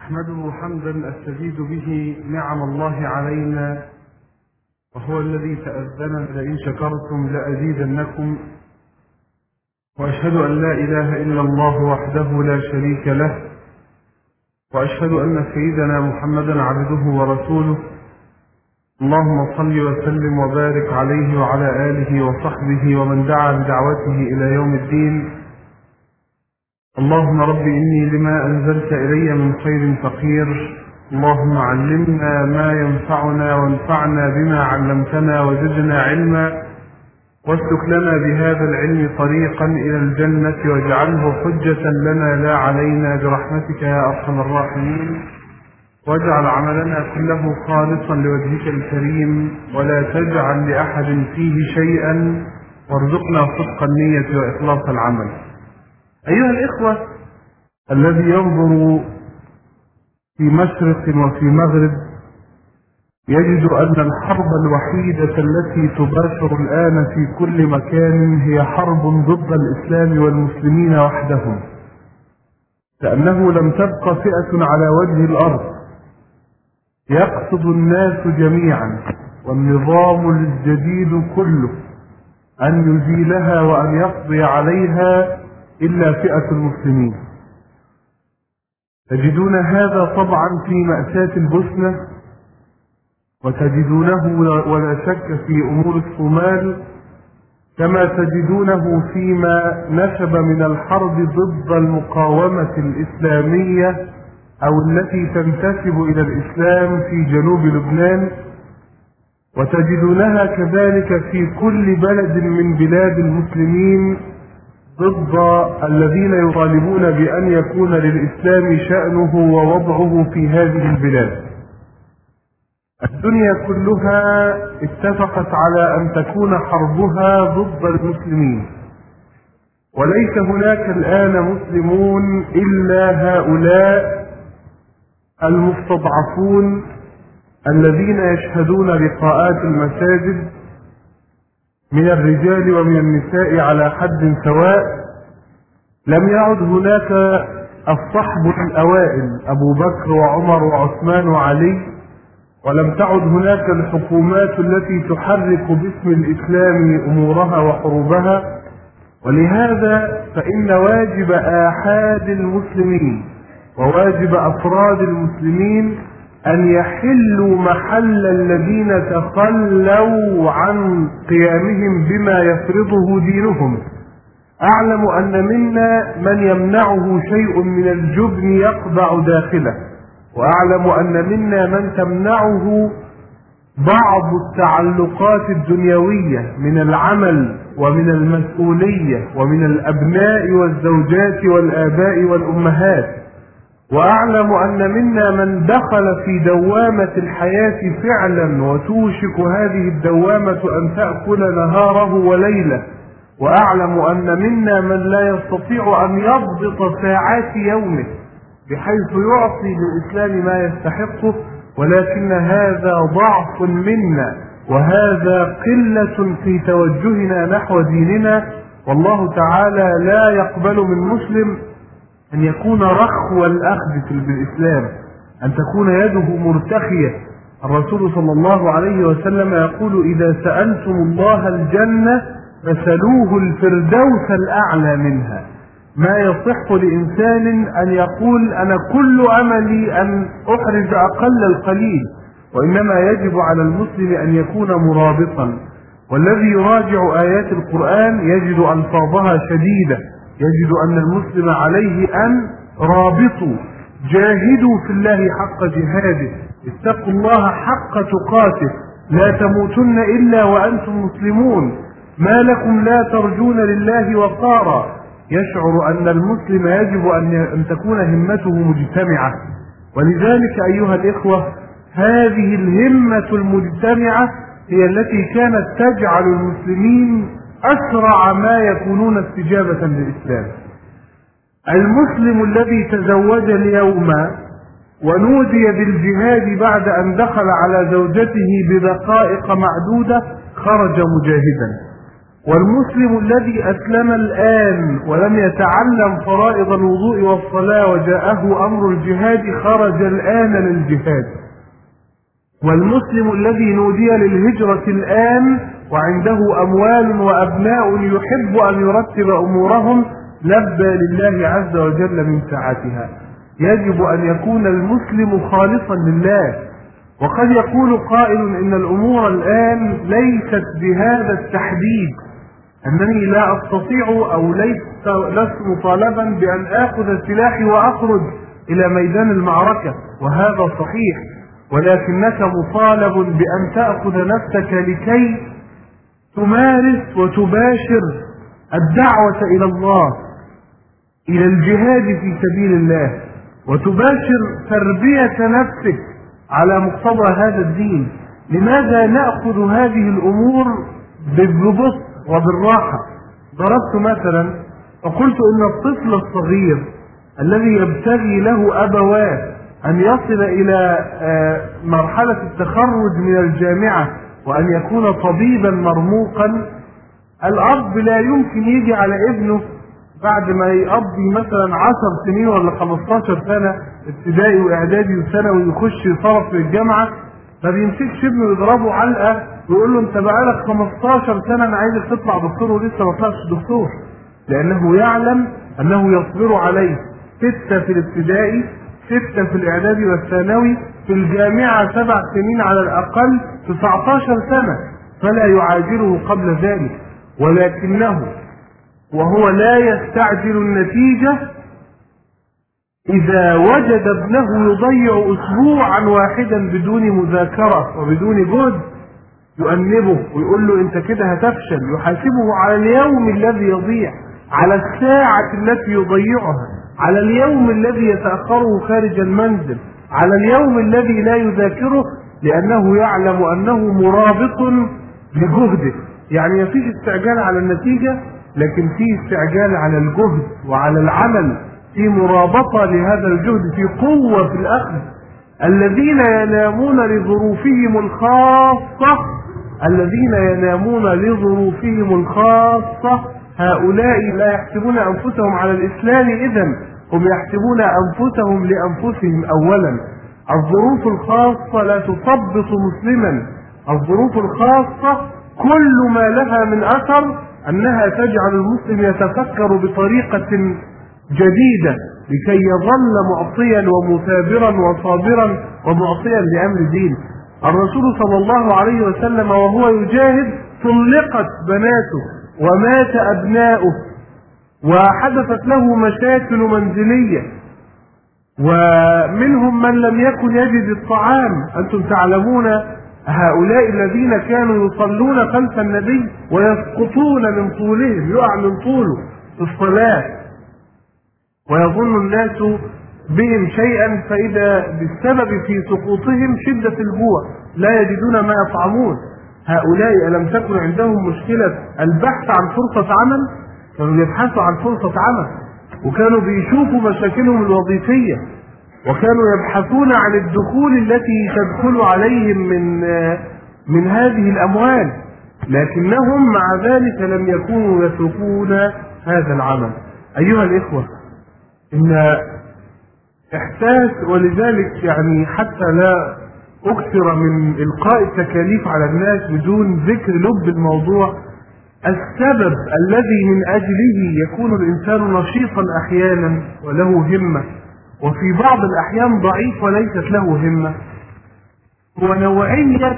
أحمده حمدا أستزيد به نعم الله علينا، وهو الذي تأذن لئن شكرتم لأزيدنكم، وأشهد أن لا إله إلا الله وحده لا شريك له، وأشهد أن سيدنا محمدا عبده ورسوله. اللهم صل وسلم وبارك عليه وعلى آله وصحبه ومن دعا بدعوته إلى يوم الدين. اللهم رب إني لما أنزلت إلي من خير فقير، اللهم علمنا ما ينفعنا وانفعنا بما علمتنا وزدنا علما، واسلك لنا بهذا العلم طريقا إلى الجنة واجعله حجة لنا لا علينا برحمتك يا أرحم الراحمين، واجعل عملنا كله خالصا لوجهك الكريم ولا تجعل لأحد فيه شيئا، وارزقنا صدق النية وإخلاص العمل. أيها الإخوة، الذي ينظر في مشرق وفي مغرب يجد أن الحرب الوحيدة التي تباشر الآن في كل مكان هي حرب ضد الإسلام والمسلمين وحدهم، لأنه لم تبق فئة على وجه الأرض يقصد الناس جميعا والنظام الجديد كله أن يزيلها وأن يقضي عليها إلا فئة المسلمين. تجدون هذا طبعا في مأساة البوسنة، وتجدونه ولا شك في أمور الصومال، كما تجدونه فيما نشب من الحرب ضد المقاومة الإسلامية أو التي تنتسب إلى الإسلام في جنوب لبنان، وتجدونها كذلك في كل بلد من بلاد المسلمين ضد الذين يطالبون بأن يكون للإسلام شأنه ووضعه في هذه البلاد. الدنيا كلها اتفقت على أن تكون حربها ضد المسلمين، وليس هناك الآن مسلمون إلا هؤلاء المستضعفون الذين يشهدون لقاءات المساجد من الرجال ومن النساء على حد سواء. لم يعد هناك الصحب الأوائل أبو بكر وعمر وعثمان وعلي، ولم تعد هناك الحكومات التي تحرك باسم الإسلام أمورها وحروبها. ولهذا فإن واجب آحاد المسلمين وواجب أفراد المسلمين أن يحلوا محل الذين تخلوا عن قيامهم بما يفرضه دينهم. أعلم أن منا من يمنعه شيء من الجبن يقبع داخله، وأعلم أن منا من تمنعه بعض التعلقات الدنيوية من العمل ومن المسؤولية ومن الأبناء والزوجات والآباء والأمهات، وأعلم أن منا من دخل في دوامة الحياة فعلا وتوشك هذه الدوامة أن تأكل نهاره وليله، وأعلم أن منا من لا يستطيع أن يضبط ساعات يومه بحيث يعطي للإسلام ما يستحقه، ولكن هذا ضعف منا وهذا قلة في توجهنا نحو ديننا. والله تعالى لا يقبل من مسلم أن يكون رخو الأخذ بالإسلام، أن تكون يده مرتخية. الرسول صلى الله عليه وسلم يقول: إذا سألتم الله الجنة فسلوه الفردوس الأعلى منها. ما يصح لإنسان أن يقول أنا كل أملي أن أحرز أقل القليل، وإنما يجب على المسلم أن يكون مرابطا. والذي يراجع آيات القرآن يجد ألفاظها شديدة، يجد أن المسلم عليه أن رابطوا، جاهدوا في الله حق جهاده، اتقوا الله حق تقاته، لا تموتن إلا وأنتم مسلمون، ما لكم لا ترجون لله وقارا. يشعر أن المسلم يجب أن تكون همته مجتمعة. ولذلك أيها الإخوة، هذه الهمة المجتمعة هي التي كانت تجعل المسلمين أسرع ما يكونون استجابة للإسلام. المسلم الذي تزوج اليوم ونودي بالجهاد بعد أن دخل على زوجته بدقائق معدودة خرج مجاهدا، والمسلم الذي أسلم الآن ولم يتعلم فرائض الوضوء والصلاة وجاءه أمر الجهاد خرج الآن للجهاد. والمسلم الذي نودي للهجرة الآن وعنده أموال وأبناء يحب أن يرتب أمورهم لبى لله عز وجل من ساعتها. يجب أن يكون المسلم خالصا لله. وقد يقول قائل إن الأمور الآن ليست بهذا التحديد، أنني لا أستطيع أو لست مطالبا بأن آخذ سلاحي وأخرج إلى ميدان المعركة، وهذا صحيح، ولكنك مطالب بأن تأخذ نفسك لكي تمارس وتباشر الدعوة إلى الله، إلى الجهاد في سبيل الله، وتباشر تربية نفسك على مقتضى هذا الدين. لماذا نأخذ هذه الأمور بالبسط وبالراحة؟ ضربت مثلا وقلت إن الطفل الصغير الذي يبتغي له أبواه أن يصل إلى مرحلة التخرج من الجامعة وأن يكون طبيبا مرموقا، الأب لا يمكن يجي على ابنه بعد ما يقضي مثلا 10 سنين ولا 15 سنة ابتدائي واعدادي وثانوي ويخش يصرف في الجامعة، ما بيمسكش ابنه يضربه علقة ويقول له انت بقالك 15 سنة انا عايزك تطلع دكتور ولسه ما طلعش دكتور، لانه يعلم انه يصبر عليه 6 في الابتدائي، 6 في الاعدادي والثانوي، في الجامعة 7 سنين على الاقل، 19 سنة، فلا يعاجله قبل ذلك. ولكنه وهو لا يستعجل النتيجة إذا وجد ابنه يضيع أسبوعا واحدا بدون مذاكرة وبدون جهد يؤنبه ويقول له أنت كده هتفشل، يحاسبه على اليوم الذي يضيع، على الساعة التي يضيعها، على اليوم الذي يتأخره خارج المنزل، على اليوم الذي لا يذاكره، لأنه يعلم أنه مرابط لجهده. يعني مفيش استعجال على النتيجة، لكن في استعجال على الجهد وعلى العمل، في مرابطة لهذا الجهد، في قوة في الأخذ. الذين ينامون لظروفهم الخاصة، الذين ينامون لظروفهم الخاصة هؤلاء لا يحسبون أنفسهم على الإسلام، إذن هم يحسبون أنفسهم لأنفسهم أولا. الظروف الخاصة لا تثبط مسلما، الظروف الخاصة كل ما لها من أثر أنها تجعل المسلم يتفكر بطريقة جديدة لكي يظل معطيا ومثابرا وصابرا ومعطيا لأمر دين. الرسول صلى الله عليه وسلم وهو يجاهد طلقت بناته ومات أبناؤه وحدثت له مشاكل منزلية، ومنهم من لم يكن يجد الطعام. أنتم تعلمون هؤلاء الذين كانوا يصلون خلف النبي ويسقطون من طولهم، يقع من طوله في الصلاة، ويظن الناس بهم شيئا، فإذا بالسبب في سقوطهم شدة الجوع لا يجدون ما يطعمون. هؤلاء ألم تكن عندهم مشكلة البحث عن فرصة عمل؟ كانوا يبحثوا عن فرصة عمل، وكانوا بيشوفوا مشاكلهم الوظيفية، وكانوا يبحثون عن الدخول التي تدخل عليهم من هذه الأموال، لكنهم مع ذلك لم يكونوا يتركون هذا العمل. أيها الإخوة، إن إحساس، ولذلك يعني حتى لا أكثر من إلقاء التكاليف على الناس بدون ذكر لب الموضوع، السبب الذي من أجله يكون الإنسان نشيطا أحيانا وله همة، وفي بعض الأحيان ضعيف وليست له همة، هو نوعية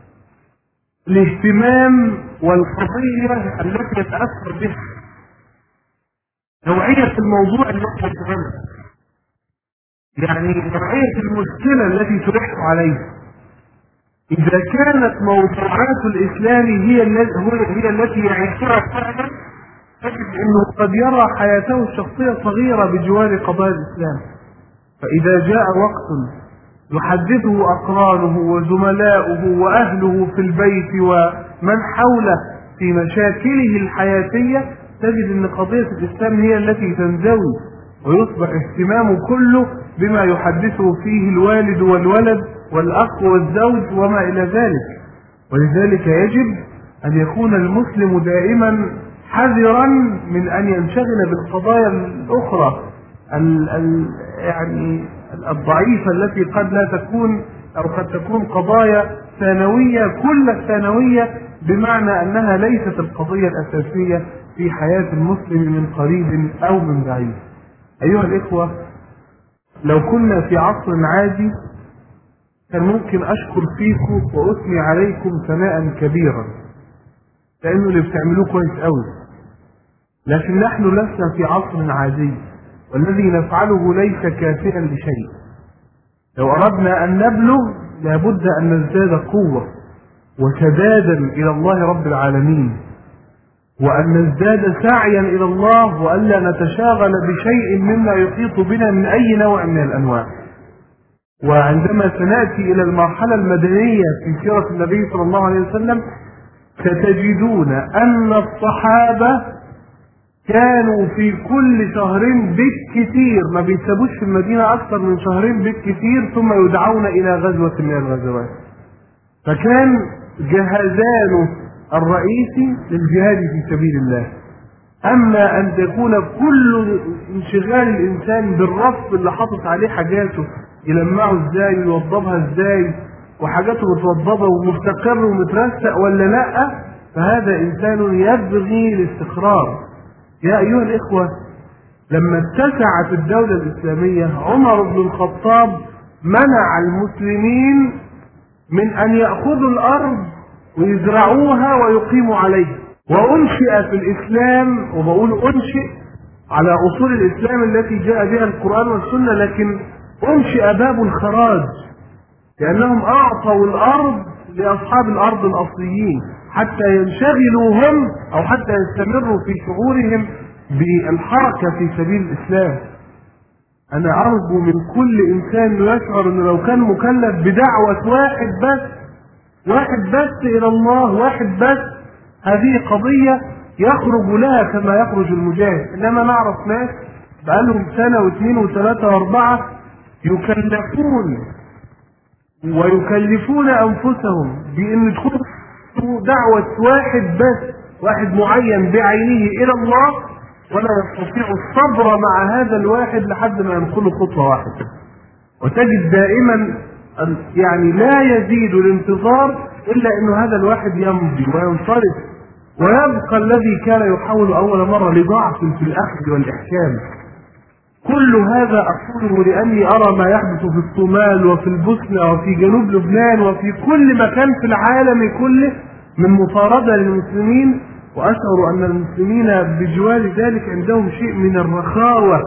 الاهتمام والقضية التي يتأثر بها، نوعية الموضوع الذي يتغلب، يعني نوعية المشكلة التي تلح عليه. إذا كانت موضوعات الإسلام هي التي يعيشها فعلا، تجد أنه قد يرى حياته الشخصية صغيرة بجوار قضايا الإسلام، فإذا جاء وقت يحدثه أقرانه وزملاؤه وأهله في البيت ومن حوله في مشاكله الحياتية، تجد أن قضية الإسلام هي التي تنزوي، ويصبح اهتمامه كله بما يحدثه فيه الوالد والولد والأخ والزوج وما إلى ذلك. ولذلك يجب أن يكون المسلم دائما حذرا من أن ينشغل بالقضايا الأخرى يعني الضعيفة التي قد لا تكون أو قد تكون قضايا ثانوية، كل الثانوية، بمعنى أنها ليست القضية الأساسية في حياة المسلم من قريب أو من بعيد. أيها الإخوة، لو كنا في عصر عادي كان ممكن أشكر فيكم وأثني عليكم ثناء كبيرا، لأنه اللي بتعملوه كويس قوي. لكن نحن لسنا في عصر عادي، والذي نفعله ليس كافئا لشيء. لو أردنا أن نبلغ لابد أن نزداد قوة وسدادا إلى الله رب العالمين، وأن نزداد سعيا إلى الله، وألا نتشاغل بشيء مما يحيط بنا من أي نوع من الأنواع. وعندما سنأتي إلى المرحلة المدنية في سيرة النبي صلى الله عليه وسلم ستجدون أن الصحابة كانوا في كل شهرين بالكثير، ما بيسابوش في المدينة أكثر من شهرين بالكثير، ثم يدعون إلى غزوة من الغزوات. فكان جهازانه الرئيسي للجهاد في سبيل الله. أما أن تكون كل انشغال الإنسان بالرف اللي حاطط عليه حاجاته، يلمعه ازاي ويوضبها ازاي وحاجاته متوضبة ومستقر ومترسق ولا لا، فهذا إنسان يبغي الاستقرار. يا أيها الإخوة، لما اتسعت الدولة الإسلامية عمر بن الخطاب منع المسلمين من أن يأخذوا الأرض ويزرعوها ويقيموا عليها. وأنشئ في الإسلام، وبقول أنشئ على أصول الإسلام التي جاء بها القرآن والسنة، لكن أنشئ باب الخراج، لأنهم أعطوا الأرض لأصحاب الأرض الأصليين حتى ينشغلوا هم أو حتى يستمروا في شعورهم بالحركة في سبيل الإسلام. أنا أرجو من كل إنسان يشعر أنه لو كان مكلف بدعوة واحد بس إلى الله، واحد بس، هذه قضية يخرج لها كما يخرج المجاهد. إنما نعرف ناس بقالهم سنة واثنين وثلاثة واربعة يكلفون ويكلفون أنفسهم بأن يدخلوا دعوة واحد بس، واحد معين بعينه إلى الله، ولا يستطيع الصبر مع هذا الواحد لحد ما ينقل خطوة واحدة. وتجد دائما يعني لا يزيد الانتظار إلا أن هذا الواحد يمضي وينصرف، ويبقى الذي كان يحاول أول مرة لضعف في الأخذ والإحكام. كل هذا أقوله لأني أرى ما يحدث في الصومال وفي البوسنة وفي جنوب لبنان وفي كل مكان في العالم كله من مطاردة للمسلمين، وأشعر أن المسلمين بجوار ذلك عندهم شيء من الرخاوة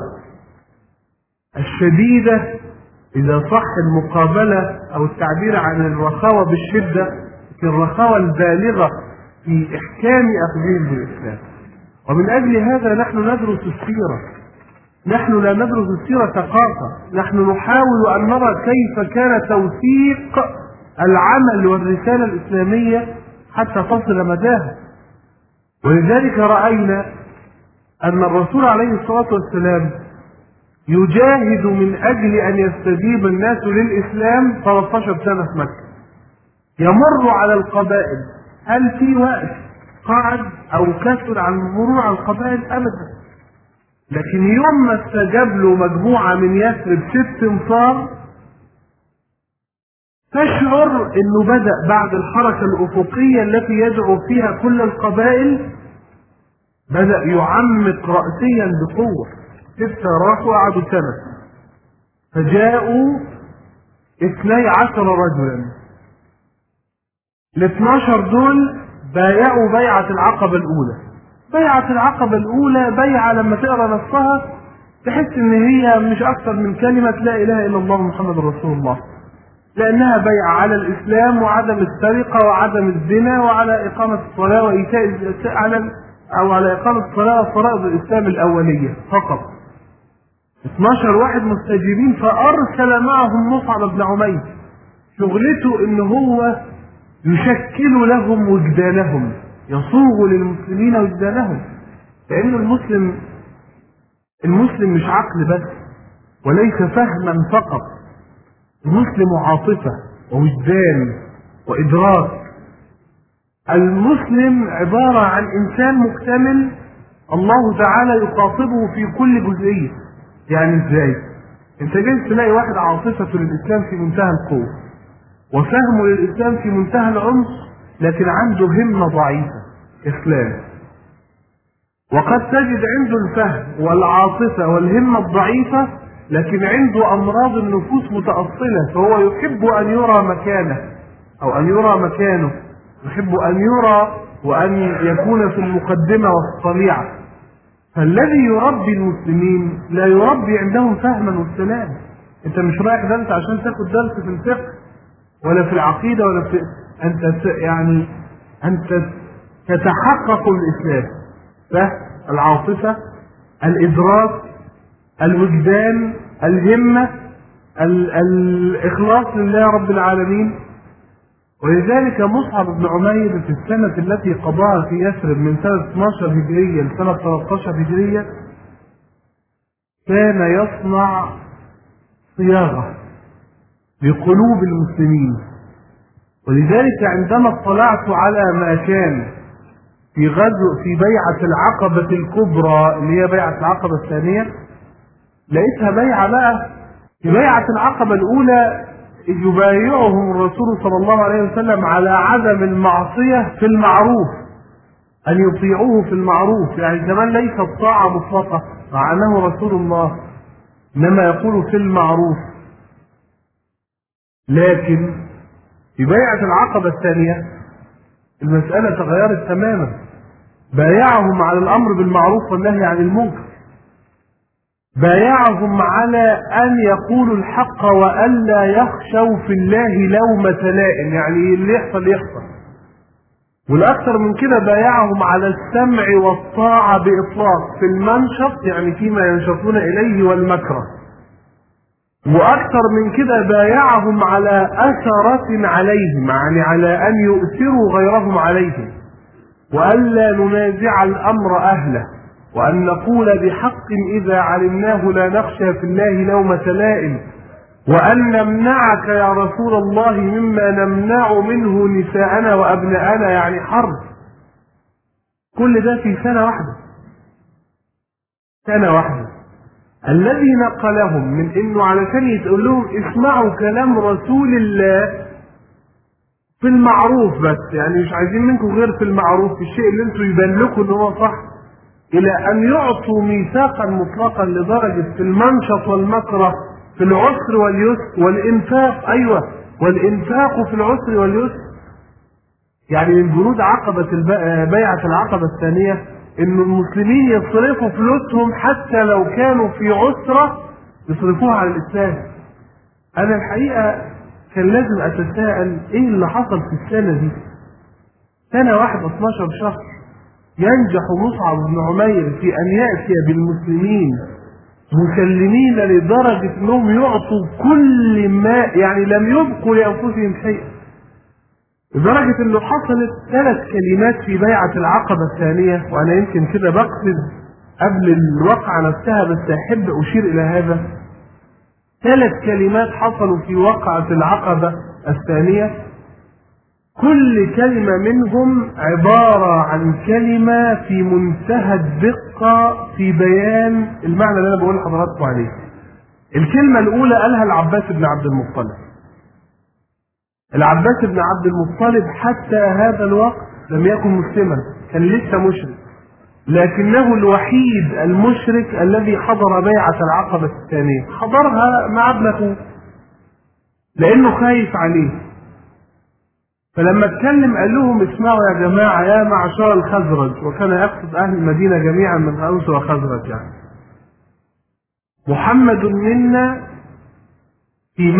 الشديدة، إذا صح المقابلة أو التعبير عن الرخاوة بالشدة، في الرخاوة البالغة في إحكام أخذهم بالإسلام. ومن أجل هذا نحن ندرس السيرة. نحن لا ندرس السيرة ثقافة، نحن نحاول أن نرى كيف كان توثيق العمل والرسالة الإسلامية حتى تصل مداها. ولذلك رأينا أن الرسول عليه الصلاة والسلام يجاهد من أجل أن يستجيب الناس للإسلام 13 سنة في مكة، يمر على القبائل. هل في وقت قعد أو كسر عن المرور على القبائل؟ أبدا. لكن يوم ما استجاب له مجموعة من يثرب 6 أمصار، تشعر أنه بدأ بعد الحركة الأفقية التي يدعو فيها كل القبائل، بدأ يعمق رأسيا بقوة. 6 راحوا قعدوا سنة، فجاءوا 12 رجلا. ال12 دول بايعوا بيعة العقبة الأولى. بيعة العقبة الأولى بيعة لما تقرأ نصها تحس إن هي مش أكثر من كلمة لا إله إلا الله محمد رسول الله، لأنها بيعة على الإسلام وعدم السرقة وعدم الزنا وعلى إقامة الصلاة وإيتاء على إقامة الصلاة وفرائض الإسلام الأولية فقط. 12 واحد مستجيبين، فأرسل معهم مصعب بن عمير، شغلته إن هو يشكل لهم وجدانهم، يصوغ للمسلمين وجدانهم. لأن المسلم مش عقل بس وليس فهما فقط، المسلم عاطفة ووجدان وإدراك. المسلم عبارة عن إنسان مكتمل الله تعالى يخاطبه في كل جزئية. يعني ازاي؟ انت جاي تلاقي واحد عاطفته للإسلام في منتهى القوة وفهمه للإسلام في منتهى العمق، لكن عنده همة ضعيفة كسلان. وقد تجد عنده الفهم والعاطفة والهمة الضعيفة، لكن عنده أمراض النفوس متأصلة، فهو يحب أن يرى مكانه أو أن يرى مكانه، يحب أن يرى وأن يكون في المقدمة والصليعة. فالذي يربي المسلمين لا يربي عندهم فهما والسلام. انت مش رايح درس عشان تاخد درس في الفقه ولا في العقيدة ولا في أنت تتحقق الإسلام. فالعاطفة، الإدراك، الوجدان، الهمة، الإخلاص لله رب العالمين. ولذلك مصعب بن عمير في السنة التي قضاها في يثرب من سنة 12 هجرية لسنة 13 هجرية كان يصنع صياغة لقلوب المسلمين. ولذلك عندما اطلعت على ما كان في بيعة العقبة الكبرى اللي هي بيعة العقبة الثانية، لقيتها بيعة بقى. في بيعة العقبة الأولى يبايعهم الرسول صلى الله عليه وسلم على عدم المعصية في المعروف، أن يطيعوه في المعروف، يعني كمان ليست طاعة مطلقة مع أنه رسول الله، إنما يقول في المعروف. لكن في بيعة العقبة الثانية المسألة تغيرت تماما، بايعهم على الأمر بالمعروف والنهي عن المنكر، بايعهم على أن يقولوا الحق وألا يخشوا في الله لومة لائم، يعني اللي يحصل يحصل. والأكثر من كده بايعهم على السمع والطاعة بإطلاق في المنشط، يعني فيما ينشطون إليه، والمكره. وأكثر من كده بايعهم على أثرة عليهم، يعني على أن يؤثروا غيرهم عليهم، وألا ننازع الأمر أهله، وأن نقول بحق إذا علمناه لا نخشى في الله لومة لائم، وأن نمنعك يا رسول الله مما نمنع منه نساءنا وأبناءنا، يعني حرب. كل ده في سنة واحدة، سنة واحدة. الذي نقلهم من انه علشان يقول لهم اسمعوا كلام رسول الله في المعروف بس، يعني مش عايزين منكم غير في المعروف، في الشيء اللي انتم يبان لكم ان هو صح، الى ان يعطوا ميثاقا مطلقا لدرجة في المنشط والمكره، في العسر واليسر، والانفاق، ايوه، والانفاق في العسر واليسر. يعني من جنود بيعة العقبة الثانية ان المسلمين يصرفوا فلوسهم حتى لو كانوا في عسرة يصرفوها على الاسلام. انا الحقيقة كان لازم اتساءل ايه اللي حصل في السنة دي. سنة واحدة 12 شهر ينجح مصعب بن عمير في ان يأتي بالمسلمين مسلمين لدرجة انهم يعطوا كل ما، يعني لم يبقوا لانفسهم شيئا، لدرجة انه حصلت 3 كلمات في بيعة العقبة الثانية. وانا يمكن كده بقصد قبل الوقعة نفسها، بس احب اشير الى هذا. 3 كلمات حصلوا في وقعة العقبة الثانية، كل كلمة منهم عبارة عن كلمة في منتهى الدقة في بيان المعنى اللي انا بقول لحضراتكم عليه. الكلمة الاولى قالها العباس بن عبد المطلب. العباس بن عبد المطلب حتى هذا الوقت لم يكن مسلما، كان لسه مشرك، لكنه الوحيد المشرك الذي حضر بيعة العقبة الثانية. حضرها مع ابن اخوه لانه خايف عليه، فلما اتكلم قال لهم اسمعوا يا جماعة يا معشر الخزرج، وكان يقصد اهل المدينة جميعا من اوس وخزرج، يعني محمد منا في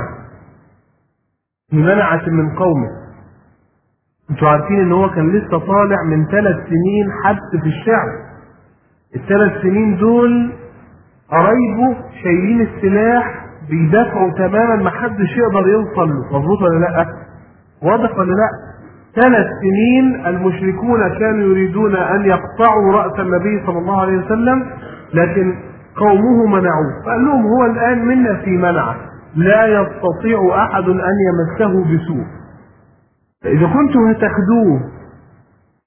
منعة من قومه. انتوا عارفين ان هو كان لسه طالع من 3 سنين حبس في الشعب. ال3 سنين دول قرايبه شايلين السلاح بيدافعوا تماما، ما حدش يقدر يوصل له. مظبوط ولا لا؟ واضح ولا لا؟ 3 سنين المشركون كانوا يريدون ان يقطعوا رأس النبي صلى الله عليه وسلم، لكن قومه منعوه. فقال لهم هو الان منا في منعه، لا يستطيع احد ان يمسه بسوء، فاذا كنتم هتاخدوه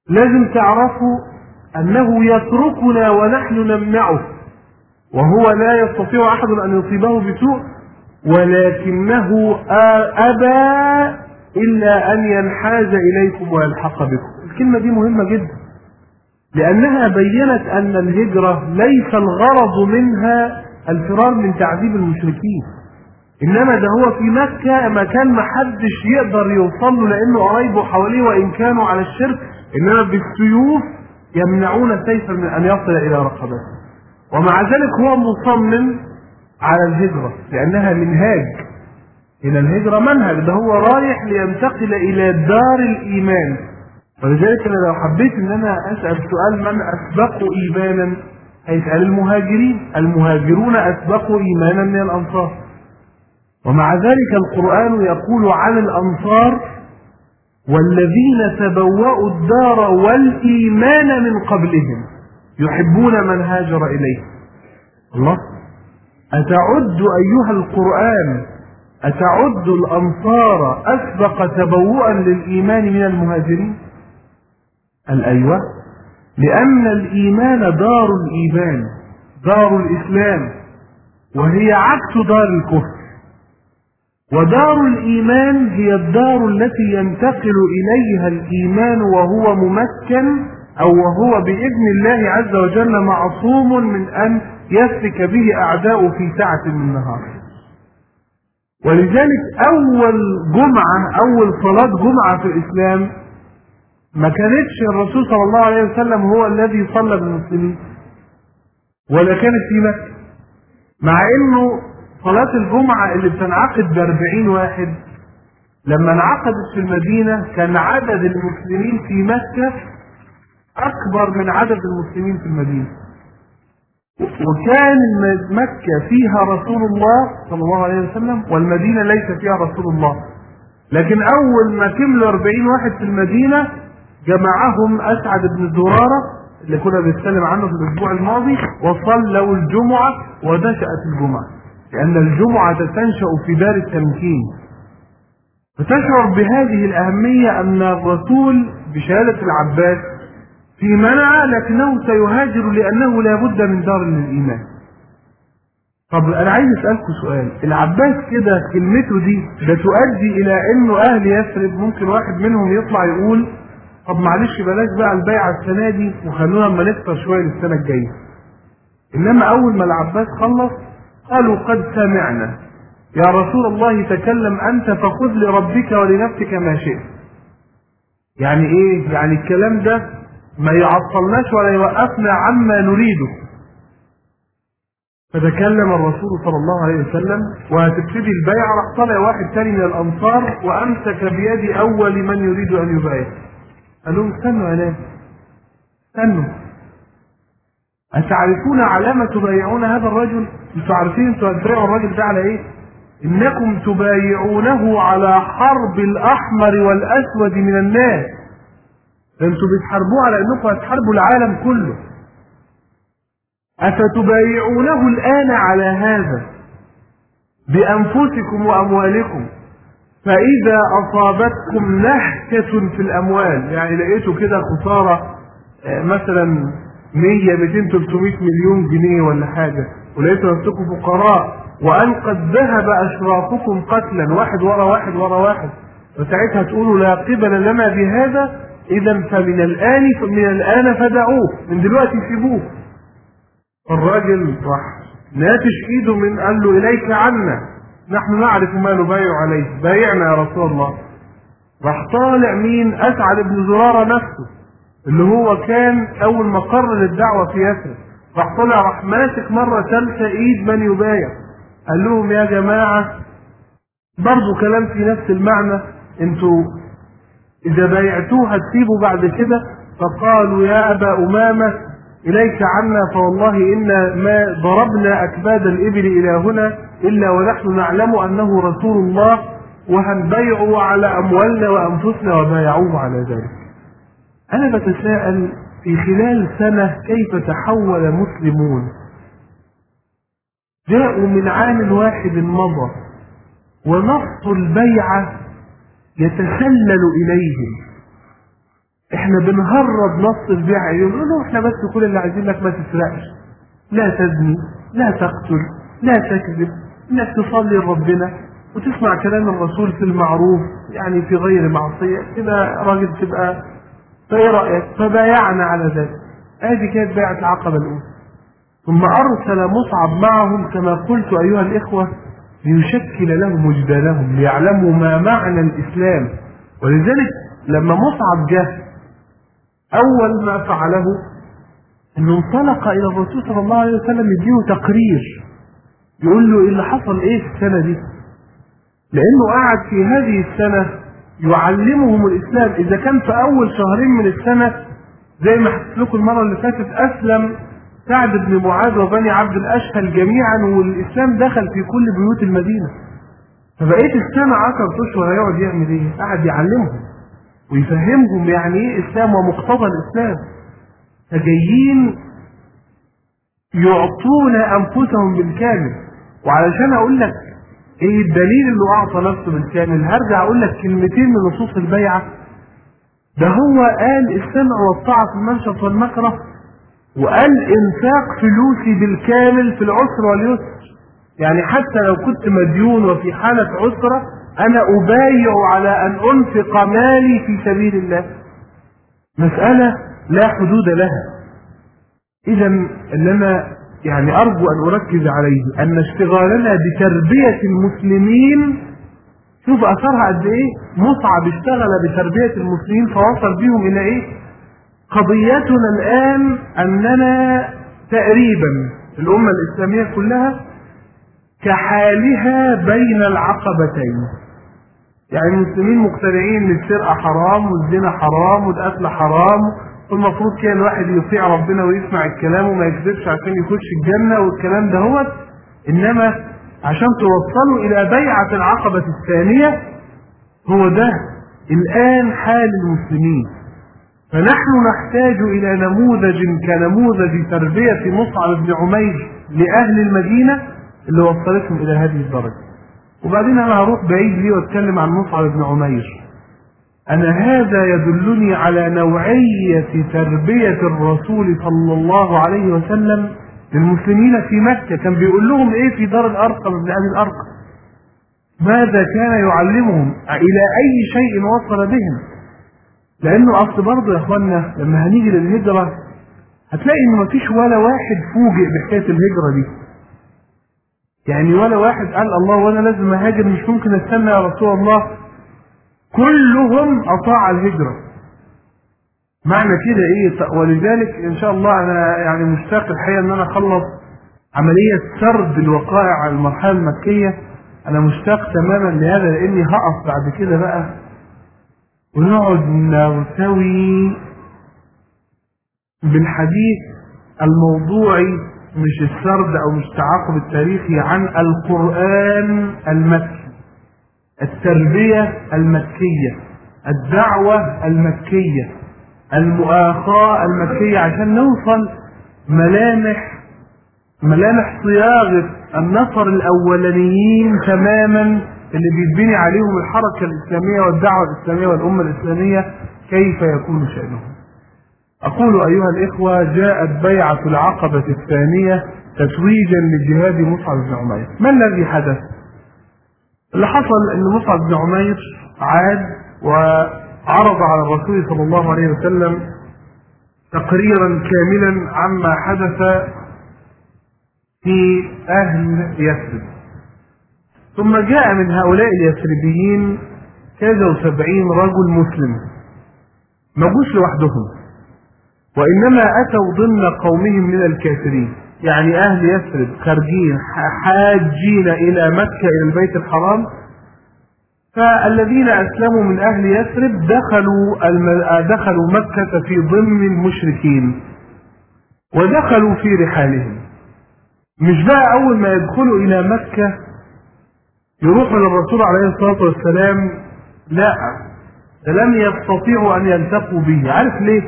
لازم تعرفوا أنه يتركنا ونحن نمنعه، وهو لا يستطيع أحد أن يصيبه بسوء، ولكنه أبى إلا أن ينحاز إليكم ويلحق بكم. الكلمة دي مهمة جدا، لأنها بيّنت أن الهجرة ليس الغرض منها الفرار من تعذيب المشركين، إنما ده هو في مكة مكان محدش يقدر يوصل له لأنه قرايبه حواليه وإن كانوا على الشرك، إنما بالسيوف يمنعون سيفا من أن يصل إلى رقبته. ومع ذلك هو مصمم على الهجرة لأنها منهاج، إن الهجرة منهج، ده هو رايح لينتقل إلى دار الإيمان. ولذلك أنا لو حبيت إن أنا أسأل سؤال من أسبقوا إيمانا، هيسأل المهاجرين. المهاجرون أسبقوا إيمانا من الأنصار، ومع ذلك القرآن يقول عن الأنصار: والذين تبوأوا الدار والإيمان من قبلهم يحبون من هاجر إليه. الله، أتعد أيها القرآن، أتعد الأنصار أسبق تبوءا للإيمان من المهاجرين؟ قال أيوة، لأن الإيمان دار الإيمان، دار الإسلام، وهي عكس دار الكفر. ودار الإيمان هي الدار التي ينتقل إليها الإيمان وهو ممكن، أو وهو بإذن الله عز وجل معصوم من أن يسلك به أعداؤه في ساعة من النهار. ولذلك أول صلاة جمعة في الإسلام ما كانتش الرسول صلى الله عليه وسلم هو الذي صلى بالمسلمين، ولا كانت في مكة، مع إنه صلاة الجمعة اللي بتنعقد ب40 واحد لما انعقدت في المدينة كان عدد المسلمين في مكة أكبر من عدد المسلمين في المدينة، وكان مكة فيها رسول الله صلى الله عليه وسلم والمدينة ليس فيها رسول الله. لكن أول ما كملوا 40 واحد في المدينة جمعهم أسعد بن زرارة اللي كنا بنتكلم عنه في الأسبوع الماضي، وصلوا الجمعة ونشأت الجمعة، لأن الجمعة تنشأ في دار التمكين. فتشعر بهذه الأهمية أن الرسول بشهادة العباس في منع، لكنه سيهاجر لأنه لا بد من دار للإيمان. طب أنا عايز أسألكم سؤال، العباس كده كلمته دي ده تؤدي إلى إنه أهل يثرب ممكن واحد منهم يطلع يقول طب معلش بلاش بقى البيعة السنة دي وخلونا اما نفطر شوية للسنة الجاية. إنما أول ما العباس خلص قالوا قد سمعنا يا رسول الله، تكلم أنت فخذ لربك ولنفسك ما شئت. يعني إيه؟ يعني الكلام ده ما يعطلناش ولا يوقفنا عما نريده. فتكلم الرسول صلى الله عليه وسلم وهتبتدي البيعة، راح طلع واحد تاني من الأنصار وأمسك بيد أول من يريد أن يبايع. قال لهم استنوا يا ناس، استنوا، أتعرفون علامة تبايعون هذا الرجل؟ انتوا عارفين انتوا هتبايعوا الراجل ده على ايه؟ انكم تبايعونه على حرب الأحمر والأسود من الناس. انتوا بتحاربوه على انكم هتحاربوا العالم كله. أفتبايعونه الآن على هذا بأنفسكم وأموالكم، فإذا أصابتكم نهكة في الأموال، يعني لقيتوا كده خسارة مثلا 100 200 300 مليون جنيه ولا حاجة، ولقيتوا نفسكم فقراء وأن قد ذهب أشرافكم قتلا واحد ورا واحد ورا واحد، وساعتها تقولوا لا قبل لنا بهذا، إذا فمن الآن فدعوه، من دلوقتي سيبوه. الراجل راح ناتش ايده من قال له إليك عنا، نحن نعرف ما نبايع عليه، بايعنا يا رسول الله. راح طالع مين؟ أسعد بن زرارة نفسه اللي هو كان أول مقر للدعوة في يثرب، راح طالع راح ماسك مرة ثالثة إيد من يبايع. قال لهم يا جماعة برضو كلام في نفس المعنى، انتوا إذا بايعتوه هتسيبوا بعد كده؟ فقالوا يا أبا أمامة إليك عنا، فوالله إنا ما ضربنا أكباد الإبل إلى هنا إلا ونحن نعلم أنه رسول الله، وهنبيعوا على أموالنا وأنفسنا، وبايعوه على ذلك. أنا بتساءل في خلال سنة كيف تحول مسلمون جاءوا من عام واحد مضى ونص البيعة يتسلل إليهم، احنا بنهرب نص البيع، يقولوا له احنا بس كل اللي عايزين لك ما تسرقش، لا تزني، لا تقتل، لا تكذب، انك تصلي لربنا وتسمع كلام الرسول في المعروف، يعني في غير معصية كده راجل تبقى. فايه رأيك؟ فبايعنا على ذلك. ادي كانت بيعة العقبة الاولى. ثم ارسل مصعب معهم كما قلت ايها الاخوة ليشكل لهم وجدانهم، ليعلموا ما معنى الاسلام. ولذلك لما مصعب جه اول ما فعله انه انطلق الى الرسول صلى الله عليه وسلم يديه تقرير، يقول له ايه اللي حصل ايه في السنة دي، لانه قعد في هذه السنة يعلمهم الاسلام. اذا كان في اول شهرين من السنة زي ما حكيت لكم المرة اللي فاتت اسلم سعد بن معاذ وبني عبد الاشهل جميعا، والاسلام دخل في كل بيوت المدينة. فبقيت السنة 10 اشهر هيقعد يعمل ايه؟ قعد يعلمهم ويفهمهم يعني ايه اسلام ومقتضى الاسلام. فجايين يعطون انفسهم بالكامل. وعلشان اقول لك ايه الدليل انه اعطى نفسه بالكامل، هرجع اقول لك كلمتين من نصوص البيعة. ده هو قال السمع والطاعة في المنشط والمكره، وقال انفاق فلوسي بالكامل في العسر واليسر. يعني حتى لو كنت مديون وفي حالة عسرة انا ابايع على ان انفق مالي في سبيل الله. مسألة لا حدود لها. اذا اللي انا يعني ارجو ان اركز عليه ان اشتغالنا بتربية المسلمين، شوف اثرها قد ايه. مصعب اشتغل بتربية المسلمين فوصل بهم الى ايه؟ قضيتنا الان اننا تقريبا الامة الاسلامية كلها كحالها بين العقبتين. يعني المسلمين مقتنعين ان السرقة حرام والزنا حرام والقتل حرام، والمفروض كان الواحد يطيع ربنا ويسمع الكلام وما يكذبش عشان يخش الجنة والكلام ده هو. انما عشان توصلوا الى بيعة العقبة الثانية، هو ده الان حال المسلمين. فنحن نحتاج الى نموذج كنموذج تربية مصعب بن عمير لاهل المدينة اللي وصلتهم الى هذه الدرجة. وبعدين انا هروح بعيد ليه واتكلم عن مصعب بن عمير. انا هذا يدلني على نوعية تربية الرسول صلى الله عليه وسلم للمسلمين في مكة. كان بيقول لهم ايه في دار الارقم بن ابي الارقم؟ ماذا كان يعلمهم؟ الى اي شيء وصل بهم؟ لانه اصل برضه يا اخوانا لما هنيجي للهجرة هتلاقي ان مفيش ولا واحد فوجئ بحكاية الهجرة دي. يعني ولا واحد قال الله وانا لازم اهاجر، مش ممكن استنى يا رسول الله. كلهم اطاع الهجرة. معنى كده ايه؟ ولذلك ان شاء الله انا يعني مشتاق الحقيقة ان انا اخلص عملية سرد الوقائع على المرحلة المكية. انا مشتاق تماما لهذا، لاني هقف بعد كده بقى ونقعد نرتوي بالحديث الموضوعي، مش السرد او مش التعاقب التاريخي، عن القرآن المكي، التربية المكية، الدعوة المكية، المؤاخاة المكية، عشان نوصل ملامح صياغة النصر الاولانيين تماما اللي بيتبني عليهم الحركة الاسلامية والدعوة الاسلامية والامة الاسلامية كيف يكون شأنهم. أقول أيها الإخوة جاءت بيعة العقبة الثانية تتويجا لجهاد مصعب بن عمير. ما الذي حدث؟ اللي حصل أن مصعب بن عمير عاد وعرض على الرسول صلى الله عليه وسلم تقريرا كاملا عما حدث في أهل يثرب. ثم جاء من هؤلاء اليثربيين كذا 70 رجل مسلم، ما جوش لوحدهم، وإنما أتوا ضمن قومهم من الكافرين. يعني أهل يثرب خارجين حاجين إلى مكة إلى البيت الحرام، فالذين أسلموا من أهل يثرب دخلوا مكة في ضمن المشركين ودخلوا في رحالهم. مش بقى أول ما يدخلوا إلى مكة يروحوا للرسول عليه الصلاة والسلام، لا، لم يستطيعوا أن يلتقوا به. عارف ليه؟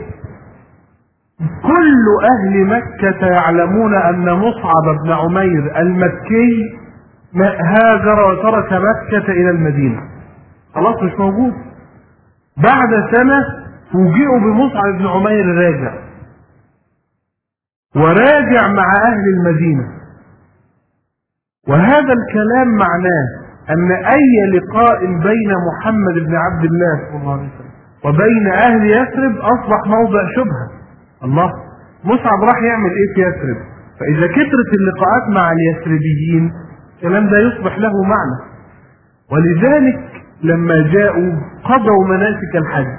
كل أهل مكة يعلمون أن مصعب بن عمير المكي هاجر وترك مكة إلى المدينة، خلاص مش موجود. بعد سنة فوجئوا بمصعب بن عمير راجع، وراجع مع أهل المدينة. وهذا الكلام معناه أن أي لقاء بين محمد بن عبد الله صلى الله عليه وسلم وبين أهل يثرب أصبح موضع شبهة. الله، مصعب راح يعمل إيه في يثرب؟ فإذا كثرت اللقاءات مع اليثربيين الكلام ده يصبح له معنى. ولذلك لما جاءوا قضوا مناسك الحج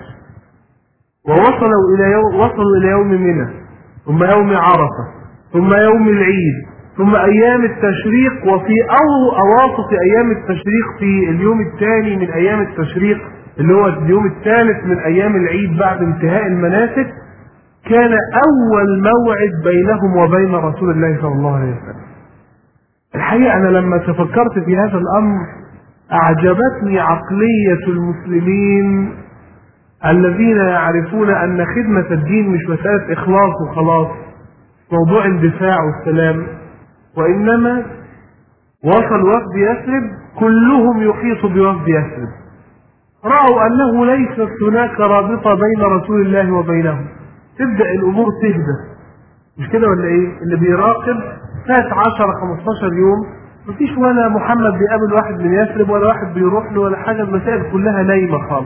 وصلوا إلى يوم منى، ثم يوم عرفة، ثم يوم العيد، ثم أيام التشريق، وفي أواسط أيام التشريق في اليوم الثاني من أيام التشريق اللي هو اليوم الثالث من أيام العيد بعد انتهاء المناسك، كان أول موعد بينهم وبين رسول الله صلى الله عليه وسلم. الحقيقة أنا لما تفكرت في هذا الأمر أعجبتني عقلية المسلمين الذين يعرفون أن خدمة الدين مش مسألة إخلاص وخلاص، موضوع اندفاع والسلام، وإنما وصل وفد يثرب كلهم يحيط بوفد يثرب، رأوا أنه ليست هناك رابطة بين رسول الله وبينهم، تبدأ الأمور تهدى. مش كده ولا إيه؟ اللي بيراقب فات 10-15 يوم مفيش ولا محمد بيقابل واحد من يثرب ولا واحد بيروح له ولا حاجة، المسائل كلها نايمة خالص.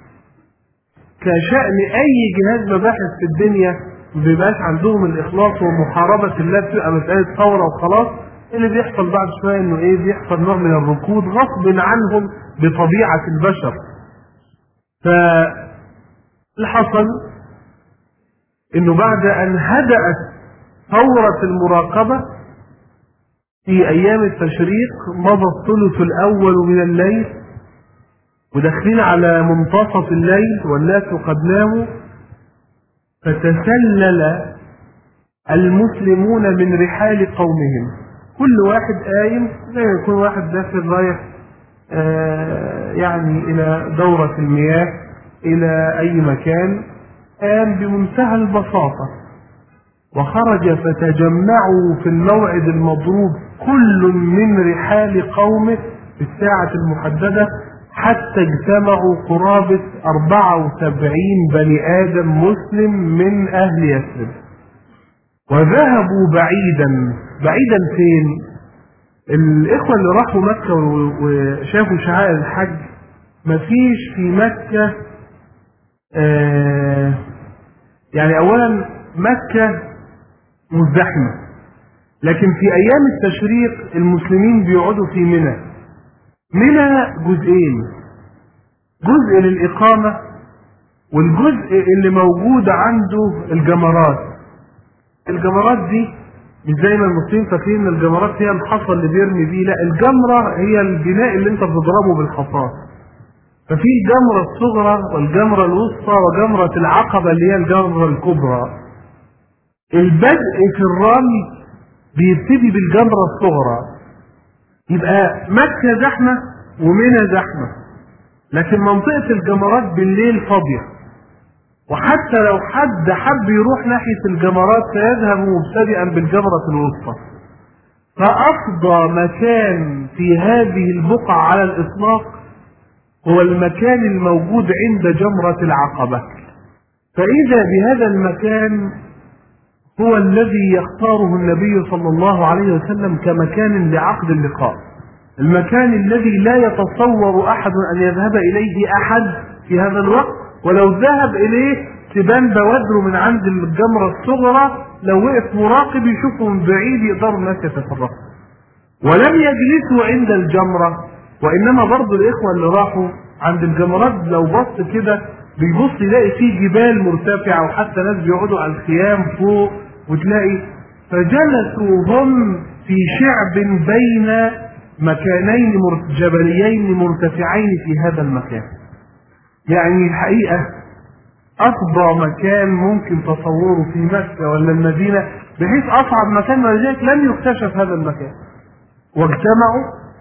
كشأن أي جهاز مباحث في الدنيا مبيبقاش عندهم الإخلاص ومحاربة الله، بتبقى مسألة ثورة وخلاص. اللي بيحصل بعد شوية إنه إيه؟ بيحصل نوع من الركود غصب عنهم بطبيعة البشر. فاللي حصل إنه بعد أن هدأت ثورة المراقبة في أيام التشريق مضى الثلث الأول من الليل وداخلين على منتصف الليل والناس قد ناموا، فتسلل المسلمون من رحال قومهم، كل واحد قايم زي ما يكون واحد داخل رايح يعني إلى دورة المياه إلى أي مكان، قام بمنتهى البساطة وخرج فتجمعوا في الموعد المضروب كل من رحال قومه في الساعة المحددة، حتى اجتمعوا قرابة 74 بني آدم مسلم من أهل يثرب، وذهبوا بعيدا فين؟ الإخوة اللي راحوا مكة وشافوا شعائر الحج، مفيش في مكة يعني أولا مكة مزدحمة، لكن في أيام التشريق المسلمين بيقعدوا في منى. منى جزئين، جزء للإقامة والجزء اللي موجود عنده الجمرات. الجمرات دي مش زي ما المسلمين فاكرين ان الجمرات هي الحصى اللي بيرمي بيه، لا، الجمرة هي البناء اللي انت بتضربه بالحصى. ففي الجمرة الصغرى والجمرة الوسطى وجمرة العقبة اللي هي الجمرة الكبرى. البدء في الرمي بيبتدي بالجمرة الصغرى، يبقى مكة زحمة ومنى زحمة، لكن منطقة الجمرات بالليل فاضية، وحتى لو حد حب يروح ناحية الجمرات سيذهب مبتدئا بالجمرة الوسطى. فأفضى مكان في هذه البقعة على الإطلاق هو المكان الموجود عند جمرة العقبة، فإذا بهذا المكان هو الذي يختاره النبي صلى الله عليه وسلم كمكان لعقد اللقاء، المكان الذي لا يتصور أحد أن يذهب إليه أحد في هذا الوقت، ولو ذهب إليه تبان بوادره من عند الجمرة الصغرى، لو وقف مراقب يشوفه من بعيد يقدروا الناس يتصرفوا. ولم يجلسوا عند الجمرة، وإنما برضو الإخوة اللي راحوا عند الجمرات لو بص كده بيبص يلاقي فيه جبال مرتفعة، وحتى ناس بيقعدوا على الخيام فوق، وتلاقي فجلسوا هم في شعب بين مكانين جبليين مرتفعين في هذا المكان. يعني الحقيقة أفضل مكان ممكن تصوره في مكة ولا المدينة، بحيث أصعب مكان ولذلك لم يكتشف هذا المكان. واجتمعوا،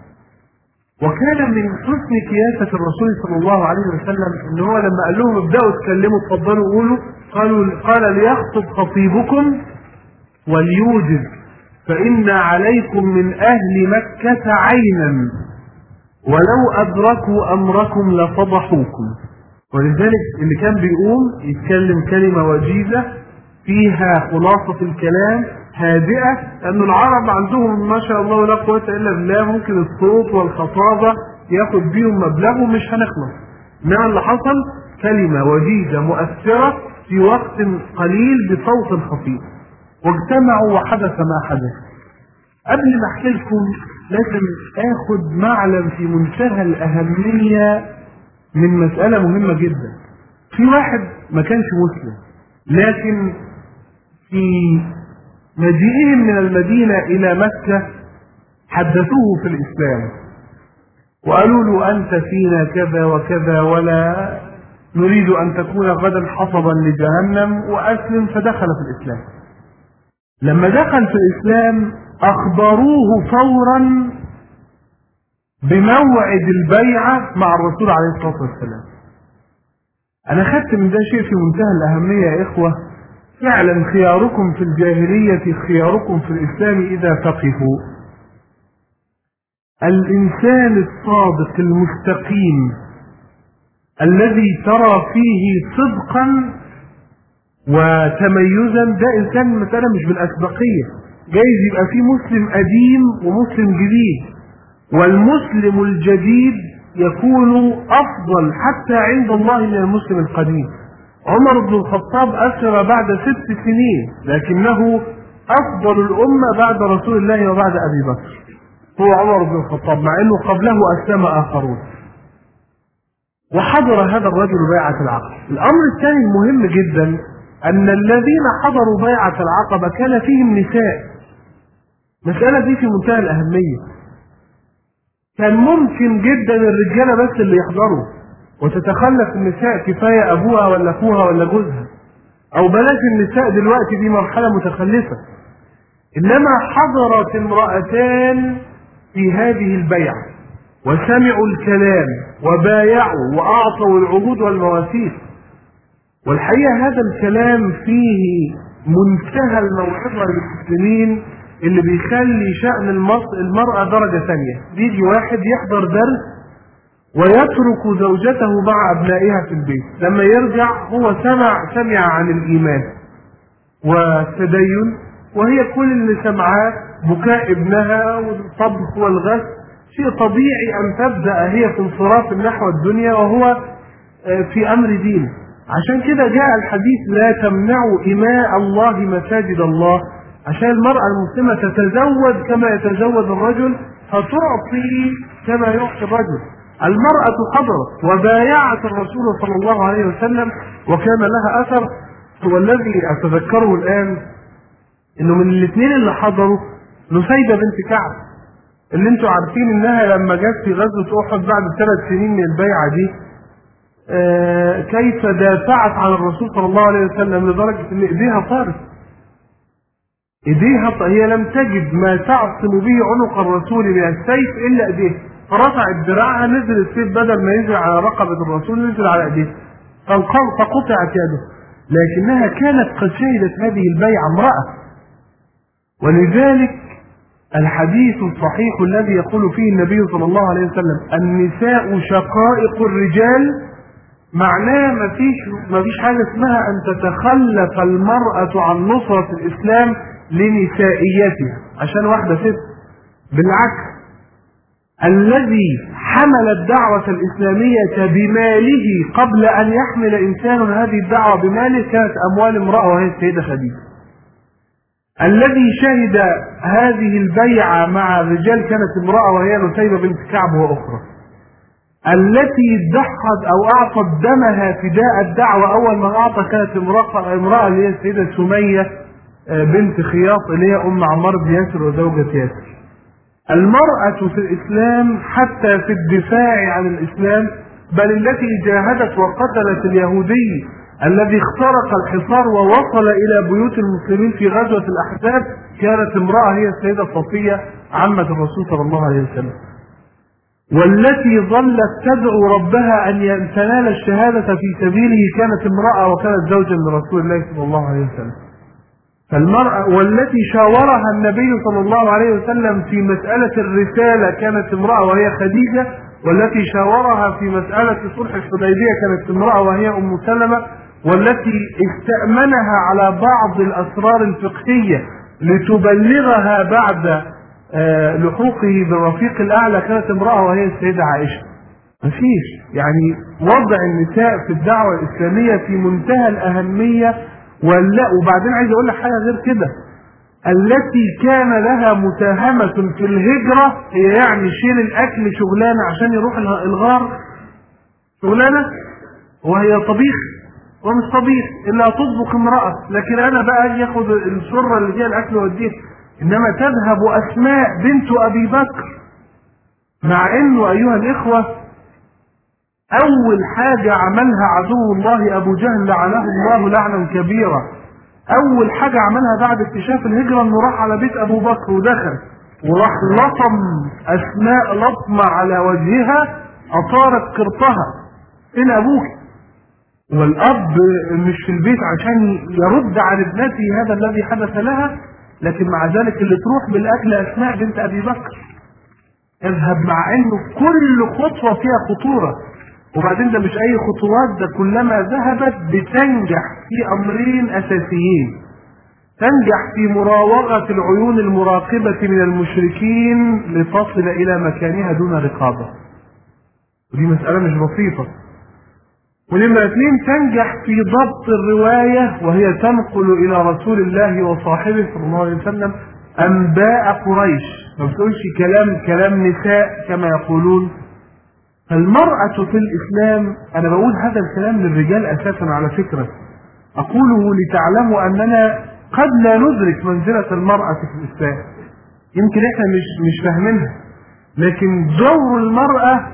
وكان من حسن كياسة الرسول صلى الله عليه وسلم ان هو لما قال لهم ابدأوا اتكلموا اتفضلوا قولوا، قال ليخطب خطيبكم وليوجز، فإن عليكم من أهل مكة عينا ولو أدركوا أمركم لفضحوكم. ولذلك اللي كان بيقوم يتكلم كلمة وجيزة فيها خلاصة الكلام هادئة، لأن العرب عندهم ما شاء الله لا قوة إلا بالله ممكن الصوت والخطابة ياخد بيهم مبلغ ومش هنخلص. إنما اللي حصل كلمة وجيزة مؤثرة في وقت قليل بصوت خفيف، واجتمعوا وحدث ما حدث. قبل ما احكي لكم لازم اخد معلم في منتهى الأهمية من مسألة مهمة جدا. في واحد ما كانش مسلم، لكن في مجيئهم من المدينة إلى مكة حدثوه في الإسلام وقالوا له أنت فينا كذا وكذا ولا نريد أن تكون غدا حصبا لجهنم وأسلم، فدخل في الإسلام. لما دخل في الإسلام أخبروه فورا بموعد البيعة مع الرسول عليه الصلاة والسلام. أنا خدت من ده شيء في منتهى الأهمية يا إخوة. فعلا خياركم في الجاهلية خياركم في الإسلام إذا فقهوا. الإنسان الصادق المستقيم الذي ترى فيه صدقا وتميزا ده إنسان مثلا مش بالأسبقية. جايز يبقى فيه مسلم قديم ومسلم جديد، والمسلم الجديد يكون أفضل حتى عند الله من المسلم القديم. عمر بن الخطاب أسر بعد 6 سنين لكنه أفضل الأمة بعد رسول الله وبعد أبي بكر هو عمر بن الخطاب، مع أنه قبله أسلم آخرون. وحضر هذا الرجل بيعة العقبة. الأمر الثاني المهم جدا أن الذين حضروا بيعة العقبة كان فيهم نساء. مسألة دي في منتهى الأهمية. كان ممكن جدا الرجالة بس اللي يحضروا وتتخلف النساء، كفاية أبوها ولا أخوها ولا جوزها، أو بلاش النساء دلوقتي دي مرحلة متخلفة. إنما حضرت امرأتان في هذه البيعة وسمعوا الكلام وبايعوا وأعطوا العهود والمواثيق. والحقيقة هذا الكلام فيه منتهى الموعظة للمسلمين اللي بيخلي شأن المرأة درجة ثانية. بيجي واحد يحضر درس ويترك زوجته مع أبنائها في البيت، لما يرجع هو سمع عن الإيمان والتدين، وهي كل اللي سمعاه بكاء ابنها والطبخ والغسل. شيء طبيعي أن تبدأ هي في انصراف نحو الدنيا وهو في أمر دين. عشان كده جاء الحديث لا تمنعوا إماء الله مساجد الله، عشان المرأة المسلمة تتزوج كما يتزوج الرجل فتعطي كما يعطي الرجل. المرأة حضرت وبايعت الرسول صلى الله عليه وسلم وكان لها أثر. هو الذي أتذكره الآن إنه من الاثنين اللي حضروا نسيبة بنت كعب، اللي انتوا عارفين إنها لما جت في غزوة أحد بعد 3 سنين من البيعة دي كيف دافعت عن الرسول صلى الله عليه وسلم لدرجة إن إيديها طارت. هي لم تجد ما تعصم به عنق الرسول من السيف إلا إيديه، فرفعت دراعها نزل السيف بدل ما ينزل على رقبة الرسول نزل على إيديه فقطعت يده. لكنها كانت قد شهدت هذه البيعة امرأة. ولذلك الحديث الصحيح الذي يقول فيه النبي صلى الله عليه وسلم النساء شقائق الرجال، معناه ما فيش حاجة اسمها أن تتخلف المرأة عن نصرة الإسلام لنسائيتها عشان واحدة ست. بالعكس، الذي حمل الدعوة الإسلامية بماله قبل أن يحمل إنسان هذه الدعوة بماله كانت أموال امرأة وهي السيدة خديجة. الذي شهد هذه البيعة مع الرجال كانت امرأة وهي نسيبة بنت كعب وأخرى. التي ضحت أو أعطت دمها فداء الدعوة أول ما أعطى كانت امرأة اللي هي السيدة سمية بنت خياط اللي هي أم عمار بن ياسر وزوجة ياسر. المرأة في الإسلام حتى في الدفاع عن الإسلام، بل التي جاهدت وقتلت اليهودي الذي اخترق الحصار ووصل إلى بيوت المسلمين في غزوة الأحزاب كانت امرأة هي السيدة صفية عمة الرسول صلى الله عليه وسلم. والتي ظلت تدعو ربها أن تنال الشهادة في سبيله كانت امرأة وكانت زوجا لرسول الله صلى الله عليه وسلم. فالمرأة والتي شاورها النبي صلى الله عليه وسلم في مسألة الرسالة كانت امرأة وهي خديجة. والتي شاورها في مسألة صلح الحديبية كانت امرأة وهي أم سلمة، والتي استأمنها على بعض الأسرار الفقهية لتبلغها بعد لحوقه بالرفيق الأعلى كانت امرأة وهي السيدة عائشة. مفيش يعني وضع النساء في الدعوة الإسلامية في منتهى الأهمية. وبعدين عايز أقول لك حاجة غير كده، التي كان لها مساهمة في الهجرة هي يعني شيل الأكل شغلانة عشان يروح الغار شغلانة، وهي طبيخ ومش طبيخ إلا تطبخ امرأة، لكن أنا بقى ياخد السرة اللي فيها الأكل ويوديها. إنما تذهب أسماء بنت أبي بكر، مع إنه أيها الإخوة أول حاجة عملها عدو الله أبو جهل لعنه الله لعنا كبيرة، أول حاجة عملها بعد اكتشاف الهجرة إنه راح على بيت أبو بكر ودخل وراح لطم أسماء لطمة على وجهها أطارت قرطها. إن أبوك والأب مش في البيت عشان يرد عن ابنته هذا الذي حدث لها، لكن مع ذلك اللي تروح بالأكل أسماء بنت أبي بكر اذهب، مع إنه كل خطوة فيها خطورة. وبعدين ده مش أي خطوات، ده كلما ذهبت بتنجح في أمرين أساسيين: تنجح في مراوغة العيون المراقبة من المشركين لتصل إلى مكانها دون رقابة، ودي مسألة مش بسيطة. ولما اثنين تنجح في ضبط الرواية، وهي تنقل إلى رسول الله وصاحبه صلى الله عليه وسلم أنباء قريش، ما بتقولش كلام نساء كما يقولون. فالمرأة في الإسلام، أنا بقول هذا الكلام للرجال أساسا على فكرة، أقوله لتعلموا أننا قد لا ندرك منزلة المرأة في الإسلام، يمكن إحنا مش فاهمينها، لكن دور المرأة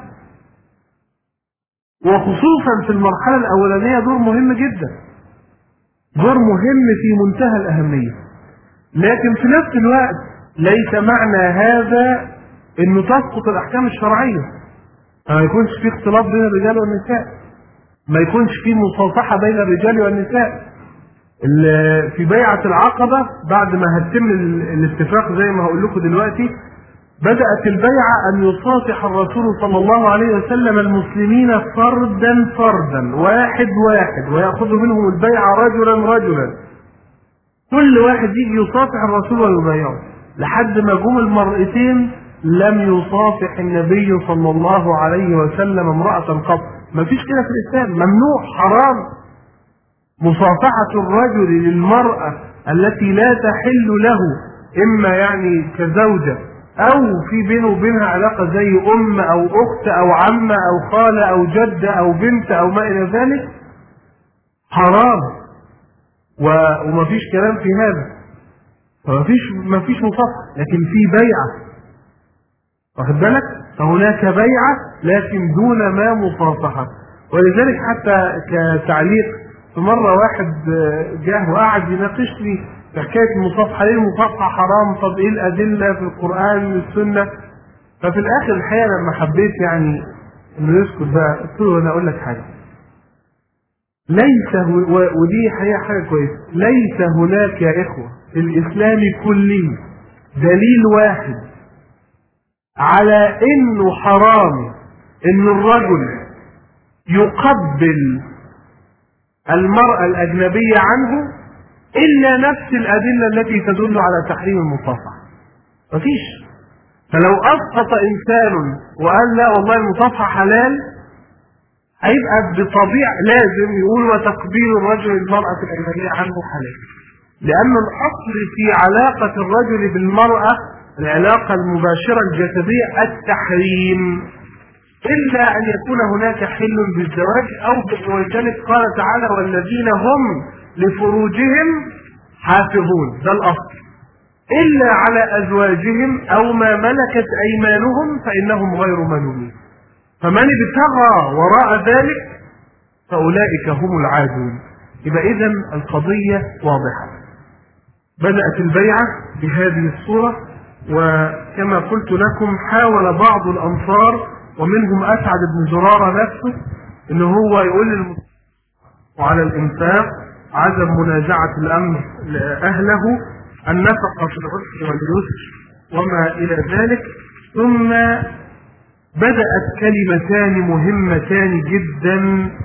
وخصوصا في المرحلة الأولانية دور مهم جدا، دور مهم في منتهى الأهمية. لكن في نفس الوقت ليس معنى هذا إنه تسقط الأحكام الشرعية، ما يكونش في اختلاط بين الرجال والنساء، ما يكونش في مصافحة بين الرجال والنساء. في بيعة العقبة بعد ما هتتم الاتفاق زي ما هقول لكم دلوقتي، بدأت البيعة أن يصافح الرسول صلى الله عليه وسلم المسلمين فردا فردا، واحد واحد، ويأخذ منهم البيعة رجلا رجلا، كل واحد يجي يصافح الرسول ويبايعه، لحد ما جم المرأتين لم يصافح النبي صلى الله عليه وسلم امرأة قط. ما فيش كده في الإسلام، ممنوع، حرام مصافحة الرجل للمرأة التي لا تحل له، إما يعني كزوجة أو في بينه وبينها علاقة زي أم أو أخت أو عمة أو خالة أو جدة أو بنت أو ما إلى ذلك، حرام. وما فيش كلام في هذا، ما فيش مصافحة، لكن في بيعة، واخد بالك؟ فهناك بيعة لكن دون ما مصافحة. ولذلك حتى كتعليق، في مرة واحد جاه وقعد يناقشني في حكاية المصافحة، ليه المصافحة حرام؟ طب ايه الأدلة في القرآن والسنة؟ ففي الآخر الحقيقة لما حبيت يعني انه يسكت بقى، قلت له انا اقول لك حاجة، ليس ودي حاجة كويسة، ليس هناك يا إخوة في الإسلام كله دليل واحد على انه حرام ان الرجل يقبل المرأة الأجنبية عنه إلا نفس الأدلة التي تدل على تحريم المصافحة. مفيش. فلو أسقط إنسان وقال لا والله المصافحة حلال، هيبقى بطبيعة لازم يقول وتقبيل الرجل المرأة الأجنبية عنه حلال، لأن الأصل في علاقة الرجل بالمرأة العلاقة المباشرة الجسدية التحريم، إلا أن يكون هناك حل بالزواج أو ولذلك قال تعالى والذين هم لفروجهم حافظون، ده الأصل، إلا على أزواجهم أو ما ملكت أيمانهم فإنهم غير ملومين، فمن ابتغى وراء ذلك فأولئك هم العادون. يبقى إذن القضية واضحة. بدأت البيعة بهذه الصورة، وكما قلت لكم حاول بعض الأنصار ومنهم أسعد بن زرارة نفسه إنه هو يقول للمسلمين وعلى الإنفاق عدم منازعة الأمر لأهله، النفقة في العسر واليسر وما إلى ذلك، ثم بدأت كلمتان مهمتان جدا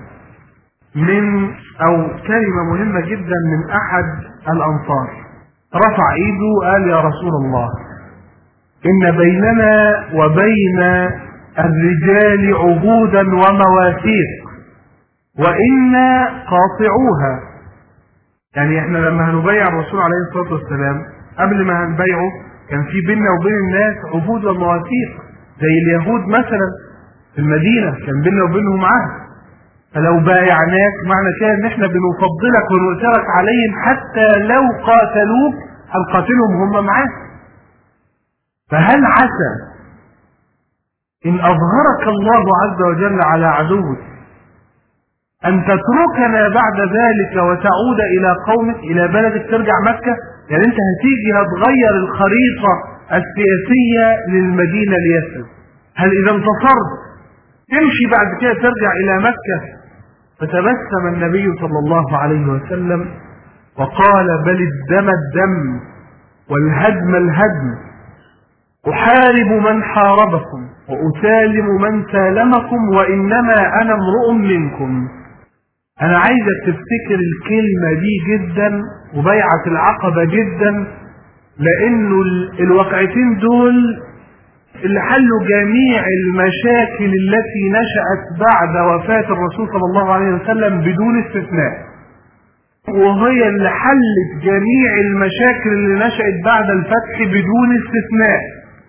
كلمة مهمة جدا من أحد الأنصار، رفع إيده وقال: يا رسول الله، إن بيننا وبين الرجال عهودا ومواثيق وإنا قاطعوها. يعني احنا لما هنبايع الرسول عليه الصلاة والسلام، قبل ما هنبايعه كان في بيننا وبين الناس عهود ومواثيق، زي اليهود مثلا في المدينة كان بيننا وبينهم عهد، فلو بايعناك معنى كده ان احنا بنفضلك ونؤثرك عليهم، حتى لو قاتلوك هنقاتلهم هم معاك. فهل عسى ان اظهرك الله عز وجل على عدوك ان تتركنا بعد ذلك وتعود الى قومك، الى بلدك، ترجع مكة؟ يعني انت هتيجي هتغير الخريطة السياسية للمدينة ليثرب، هل اذا انتصرت تمشي بعد كده ترجع الى مكة؟ فتبسم النبي صلى الله عليه وسلم وقال: بل الدم الدم والهدم الهدم، أحارب من حاربكم وأسالم من سالمكم، وإنما أنا امرؤ منكم. أنا عايزك تفتكر الكلمة دي جدا وبيعة العقبة جدا، لأنه الواقعتين دول اللي حلوا جميع المشاكل التي نشأت بعد وفاة الرسول صلى الله عليه وسلم بدون استثناء، وهي اللي حلت جميع المشاكل اللي نشأت بعد الفتح بدون استثناء،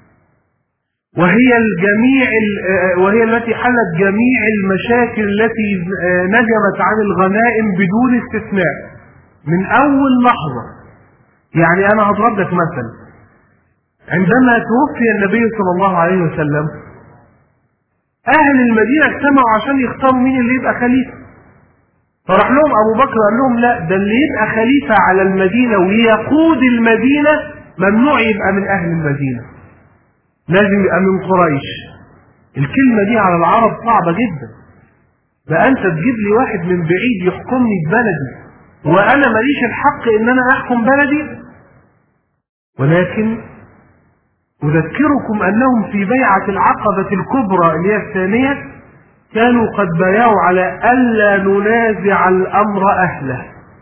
وهي التي حلت جميع المشاكل التي نجمت عن الغنائم بدون استثناء من أول لحظة. يعني أنا هضرب لك مثل، عندما توفي النبي صلى الله عليه وسلم أهل المدينة اجتمعوا عشان يختاروا مين اللي يبقى خليفة، فراح لهم أبو بكر قال لهم: لا، ده اللي يبقى خليفة على المدينة ويقود المدينة ممنوع يبقى من أهل المدينة، لازم يبقى من قريش. الكلمة دي على العرب صعبة جدا، ده أنت تجيب لي واحد من بعيد يحكمني ببلدي وأنا ماليش الحق إن أنا أحكم بلدي. ولكن أذكركم أنهم في بيعة العقبة الكبرى اللي هي الثانية كانوا قد بايعوا على ألا ننازع الأمر أهله،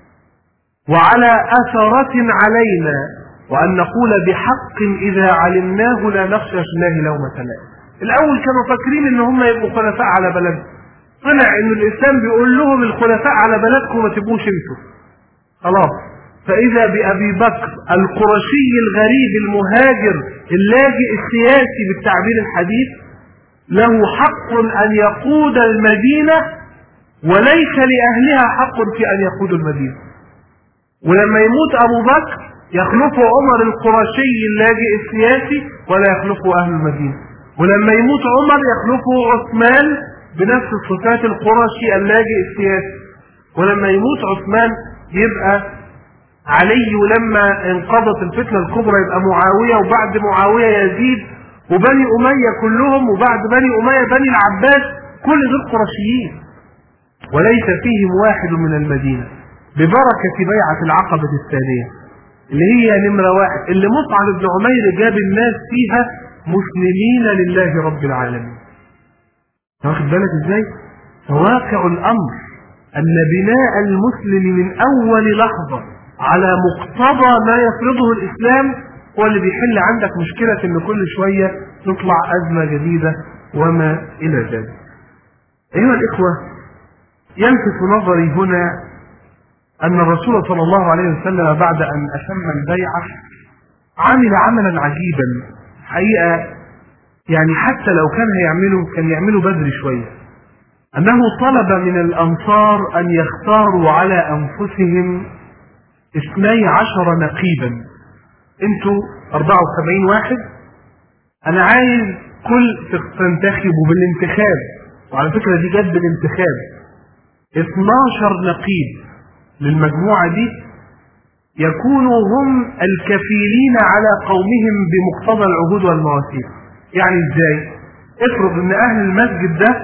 وعلى أثرة علينا، وأن نقول بحق إذا علمناه لا نخشى في الله لومة لائم. الأول كانوا فاكرين إن هم يبقوا خلفاء على بلدهم، طلع إن الإسلام بيقول لهم الخلفاء على بلدكم ما تبقوش انتوا خلاص. فإذا بأبي بكر القرشي الغريب المهاجر اللاجئ السياسي بالتعبير الحديث له حق أن يقود المدينة، وليس لأهلها حق في أن يقودوا المدينة. ولما يموت أبو بكر يخلفه عمر القرشي اللاجئ السياسي ولا يخلفه أهل المدينة، ولما يموت عمر يخلفه عثمان بنفس الصفات القرشي اللاجئ السياسي، ولما يموت عثمان يبقى علي، ولما انقضت الفتنة الكبرى يبقى معاوية، وبعد معاوية يزيد، وبني أمية كلهم، وبعد بني أمية بني العباس، كل دول قرشيين وليس فيهم واحد من المدينة، ببركة بيعة العقبة الثانية اللي هي نمرة واحد، اللي مصعب بن عمير جاب الناس فيها مسلمين لله رب العالمين. واخد بالك ازاي؟ فواقع الأمر أن بناء المسلم من أول لحظة على مقتضى ما يفرضه الإسلام هو اللي بيحل عندك مشكلة إن كل شوية تطلع أزمة جديدة وما إلى ذلك. أيها الإخوة، يلفت نظري هنا أن الرسول صلى الله عليه وسلم بعد أن أتم البيعة عمل عملا عجيبا حقيقة، يعني حتى لو كان يعمله بدري شوية، أنه طلب من الأنصار أن يختاروا على أنفسهم 12 نقيبا. انتوا 74 واحد، أنا عايز تنتخبوا بالانتخاب، وعلى فكرة دي جد بالانتخاب، 12 نقيب للمجموعة دي يكونوا هم الكفيلين على قومهم بمقتضى العهود والمواثيق. يعني ازاي؟ افرض ان اهل المسجد ده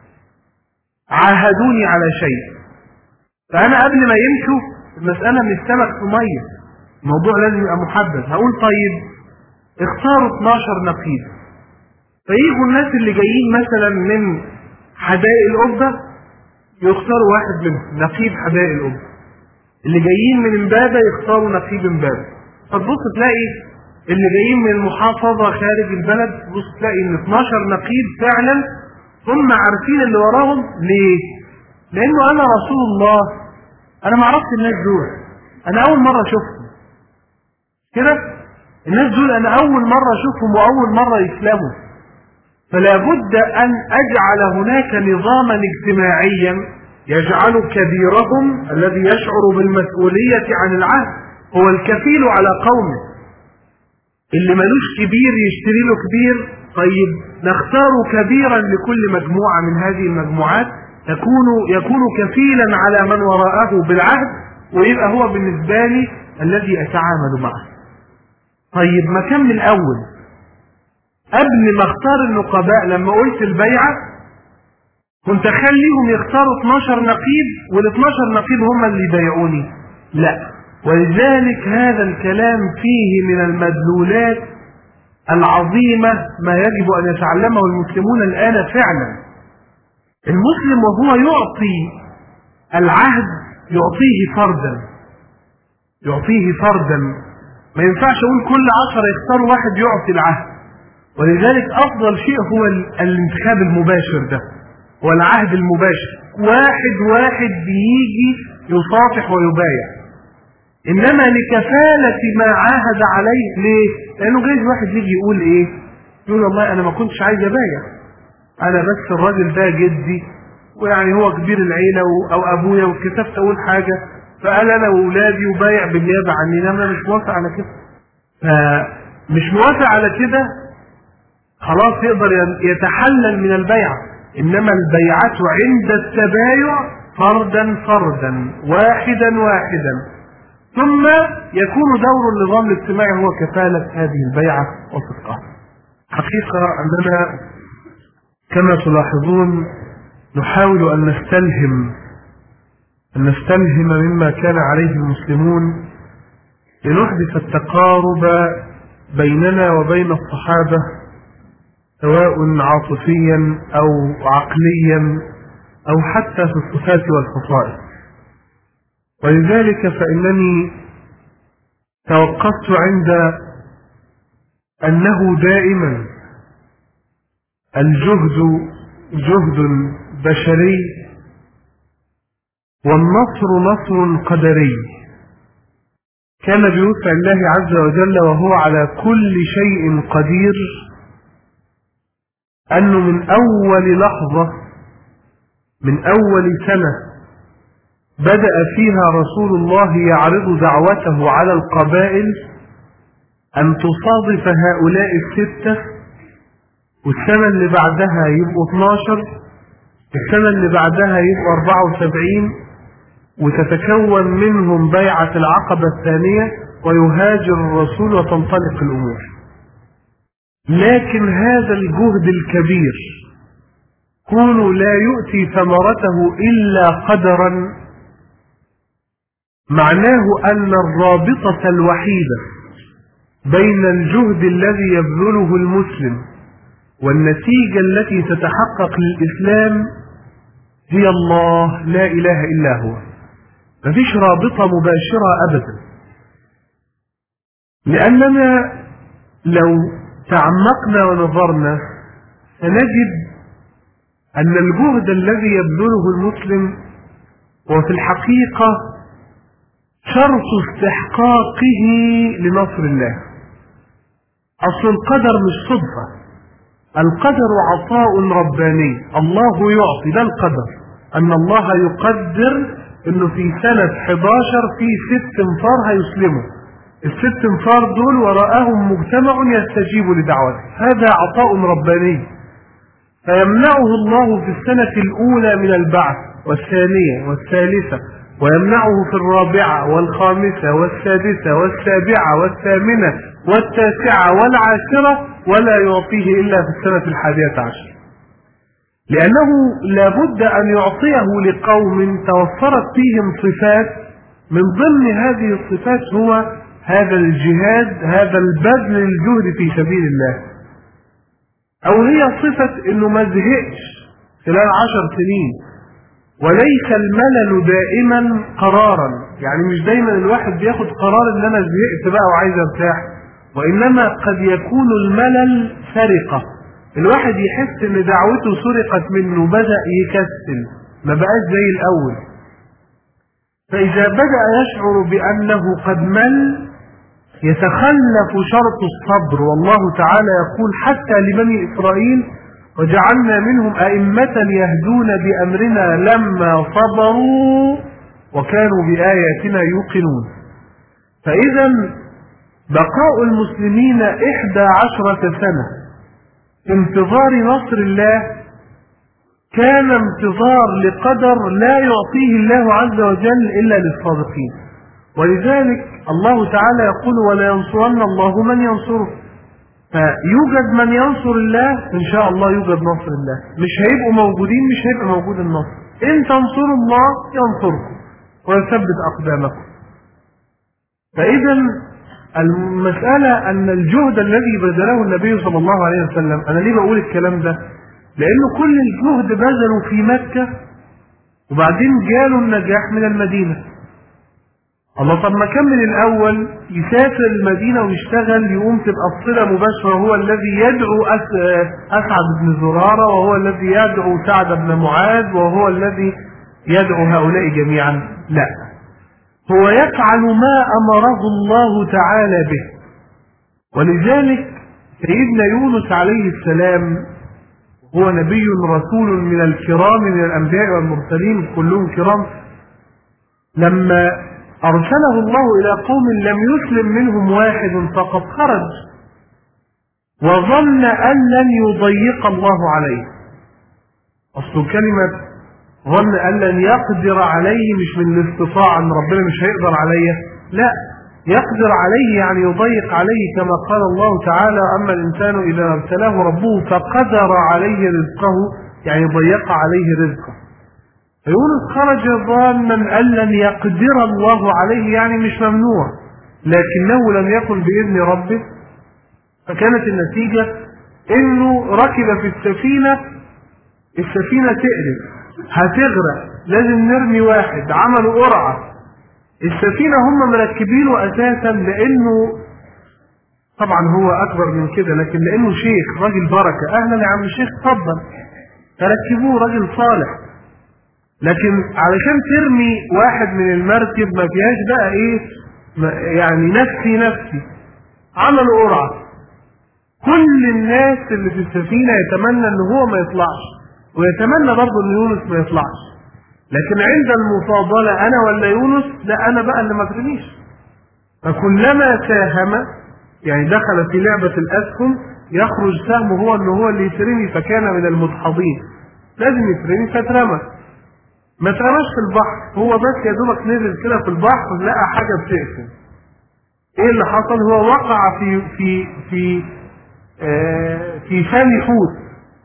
عاهدوني على شيء، فانا قبل ما يمشوا المسألة من السمك في مية، الموضوع لازم يبقى محدد. هقول طيب اختاروا 12 نقيب، فييجوا الناس اللي جايين مثلا من حدائق القبة يختاروا واحد منهم نقيب حدائق القبة، اللي جايين من امبابة يختاروا نقيب امبابة. فتبص تلاقي اللي جايين من المحافظة خارج البلد تبص تلاقي ان 12 نقيب فعلا هم عارفين اللي وراهم. ليه؟ لانه انا رسول الله، انا ما عرفت الناس دول، انا اول مرة اشوفهم كده. الناس دول انا اول مرة اشوفهم واول مرة يسلموا، فلا بد ان اجعل هناك نظاما اجتماعيا يجعل كبيرهم الذي يشعر بالمسؤولية عن العهد هو الكفيل على قومه. اللي ملوش كبير يشتري له كبير. طيب نختار كبيرا لكل مجموعة من هذه المجموعات يكون كفيلا على من وراءه بالعهد، ويبقى هو بالنسبة لي الذي اتعامل معه. طيب ما كان من الاول قبل ما اختار النقباء لما قلت البيعة كنت اخليهم يختاروا 12 نقيب وال12 نقيب هم اللي يبايعوني؟ لا. ولذلك هذا الكلام فيه من المدلولات العظيمة ما يجب ان يتعلمه المسلمون الان فعلا. المسلم وهو يعطي العهد يعطيه فردا. ما ينفعش اقول كل 10 يختاروا واحد يعطي العهد. ولذلك افضل شيء هو الانتخاب المباشر ده، والعهد المباشر، واحد بيجي يصافح ويبايع. انما لكفالة ما عاهد عليه. ليه؟ لانه جايز واحد يجي يقول ايه؟ يقول والله انا ما كنتش عايز ابايع، انا بس الراجل ده جدي ويعني هو كبير العيلة او ابويا وكتفت اقول حاجة فقال انا واولادي وبايع بالنيابة عني، انما انا مش موافق على كده. فمش موافق على كده خلاص يقدر يتحلل من البيعة. انما البيعة عند التبايع فردا واحدا، ثم يكون دور النظام الاجتماعي هو كفالة هذه البيعة وصدقها. حقيقة أننا كما تلاحظون نحاول أن نستلهم مما كان عليه المسلمون لنحدث التقارب بيننا وبين الصحابة، سواء عاطفيا أو عقليا أو حتى في الصفات والخصائص. ولذلك فإنني توقفت عند أنه دائما الجهد جهد بشري والنصر نصر قدري. كان بوسع الله عز وجل وهو على كل شيء قدير أنه من أول لحظة من أول سنة بدأ فيها رسول الله يعرض دعوته على القبائل أن تصادف هؤلاء 6، والسنة اللي بعدها يبقوا 12، السنة اللي بعدها يبقوا 74، وتتكون منهم بيعة العقبة الثانية ويهاجر الرسول وتنطلق الأمور. لكن هذا الجهد الكبير كونه لا يؤتي ثمرته إلا قدرا، معناه أن الرابطة الوحيدة بين الجهد الذي يبذله المسلم والنتيجة التي تتحقق للإسلام هي الله، لا إله إلا هو. مفيش رابطة مباشرة أبدا. لأننا لو تعمقنا ونظرنا سنجد أن الجهد الذي يبذله المسلم وفي الحقيقة شرط استحقاقه لنصر الله. أصل القدر مش صدفة، القدر عطاء رباني، الله يعطي. ده القدر، أن الله يقدر أنه في سنة 11 في 6 انفار هيسلموا، ال6 انفار دول وراءهم مجتمع يستجيب لدعوته، هذا عطاء رباني. فيمنعه الله في السنة الأولى من البعث والثانية والثالثة، ويمنعه في 4 و5 و6 و7 و8 و9 و10، ولا يعطيه إلا في السنة 11، لأنه لابد أن يعطيه لقوم توفرت فيهم صفات، من ضمن هذه الصفات هو هذا الجهاد، هذا البذل الجهد في سبيل الله. او هي صفة انه ما زهقش خلال 10 سنين. وليس الملل دائما قرارا، يعني مش دايما الواحد بياخد قرار ان انا زهقت بقى وعايز ارتاح، وانما قد يكون الملل سرقة، الواحد يحس ان دعوته سرقت منه، بدأ يكسل، ما بقاش زي الاول. فاذا بدأ يشعر بانه قد مل يتخلف شرط الصبر، والله تعالى يقول حتى لبني إسرائيل وجعلنا منهم أئمة يهدون بأمرنا لما صبروا وكانوا بآياتنا يوقنون. فإذا بقاء المسلمين 11 سنة في انتظار نصر الله كان انتظار لقدر لا يعطيه الله عز وجل إلا للصادقين. ولذلك الله تعالى يقول ولا ينصرن الله من ينصره. فيوجد من ينصر الله إن شاء الله يوجد نصر الله، مش هيبقوا موجودين، مش هيبقى موجود النصر. إن تنصروا الله ينصركم ويثبت أقدامكم. فإذا المسألة أن الجهد الذي بذله النبي صلى الله عليه وسلم، أنا ليه بقول الكلام ده؟ لأنه كل الجهد بذلوا في مكة وبعدين جاله النجاح من المدينة. الله طب ما كان من الأول يسافر المدينة ويشتغل، يقوم تبقى الصلة مباشرة، هو الذي يدعو أسعد بن زرارة، وهو الذي يدعو سعد بن معاذ، وهو الذي يدعو هؤلاء جميعا. لا، هو يفعل ما أمره الله تعالى به. ولذلك سيدنا يونس عليه السلام هو نبي رسول من الكرام من الأنبياء والمرسلين كلهم كرام، لما أرسله الله إلى قوم لم يسلم منهم واحد فقد خرج وظن أن لن يضيق الله عليه. أصل كلمة ظن أن لن يقدر عليه مش من الاستطاعة أن ربنا مش هيقدر عليه، لا، يقدر عليه يعني يضيق عليه، كما قال الله تعالى أما الإنسان إذا ابتلاه ربه فقدر عليه رزقه، يعني ضيق عليه رزقه. يونس خرج ظانا أن لن يقدر الله عليه، يعني مش ممنوع، لكنه لم يكن بإذن ربه. فكانت النتيجة انه ركب في السفينة تقلب هتغرق، لازم نرمي واحد، عملوا قرعة. السفينة هم مركبينه اساسا لانه طبعا هو اكبر من كده، لكن لانه شيخ راجل بركة، اهلا يا عم الشيخ اتفضل، فركبوه راجل صالح. لكن علشان ترمي واحد من المركب ما فيهاش بقى ايه يعني نفسي، عملوا قرعة. كل الناس اللي في السفينة يتمنى ان هو ما يطلعش، ويتمنى برضه ان يونس ما يطلعش، لكن عند المفاضلة انا ولا يونس، لا انا بقى اللي ما ترميش. فكلما ساهم يعني دخل في لعبة الاسهم يخرج سهمه هو ان هو اللي يترمي، فكان من المدحضين، لازم يترمي فترمى. ما ترماش في البحر، هو بس يا دوبك نزل كده في البحر لقى حاجة بتقفل. ايه اللي حصل؟ هو وقع في فم حوت،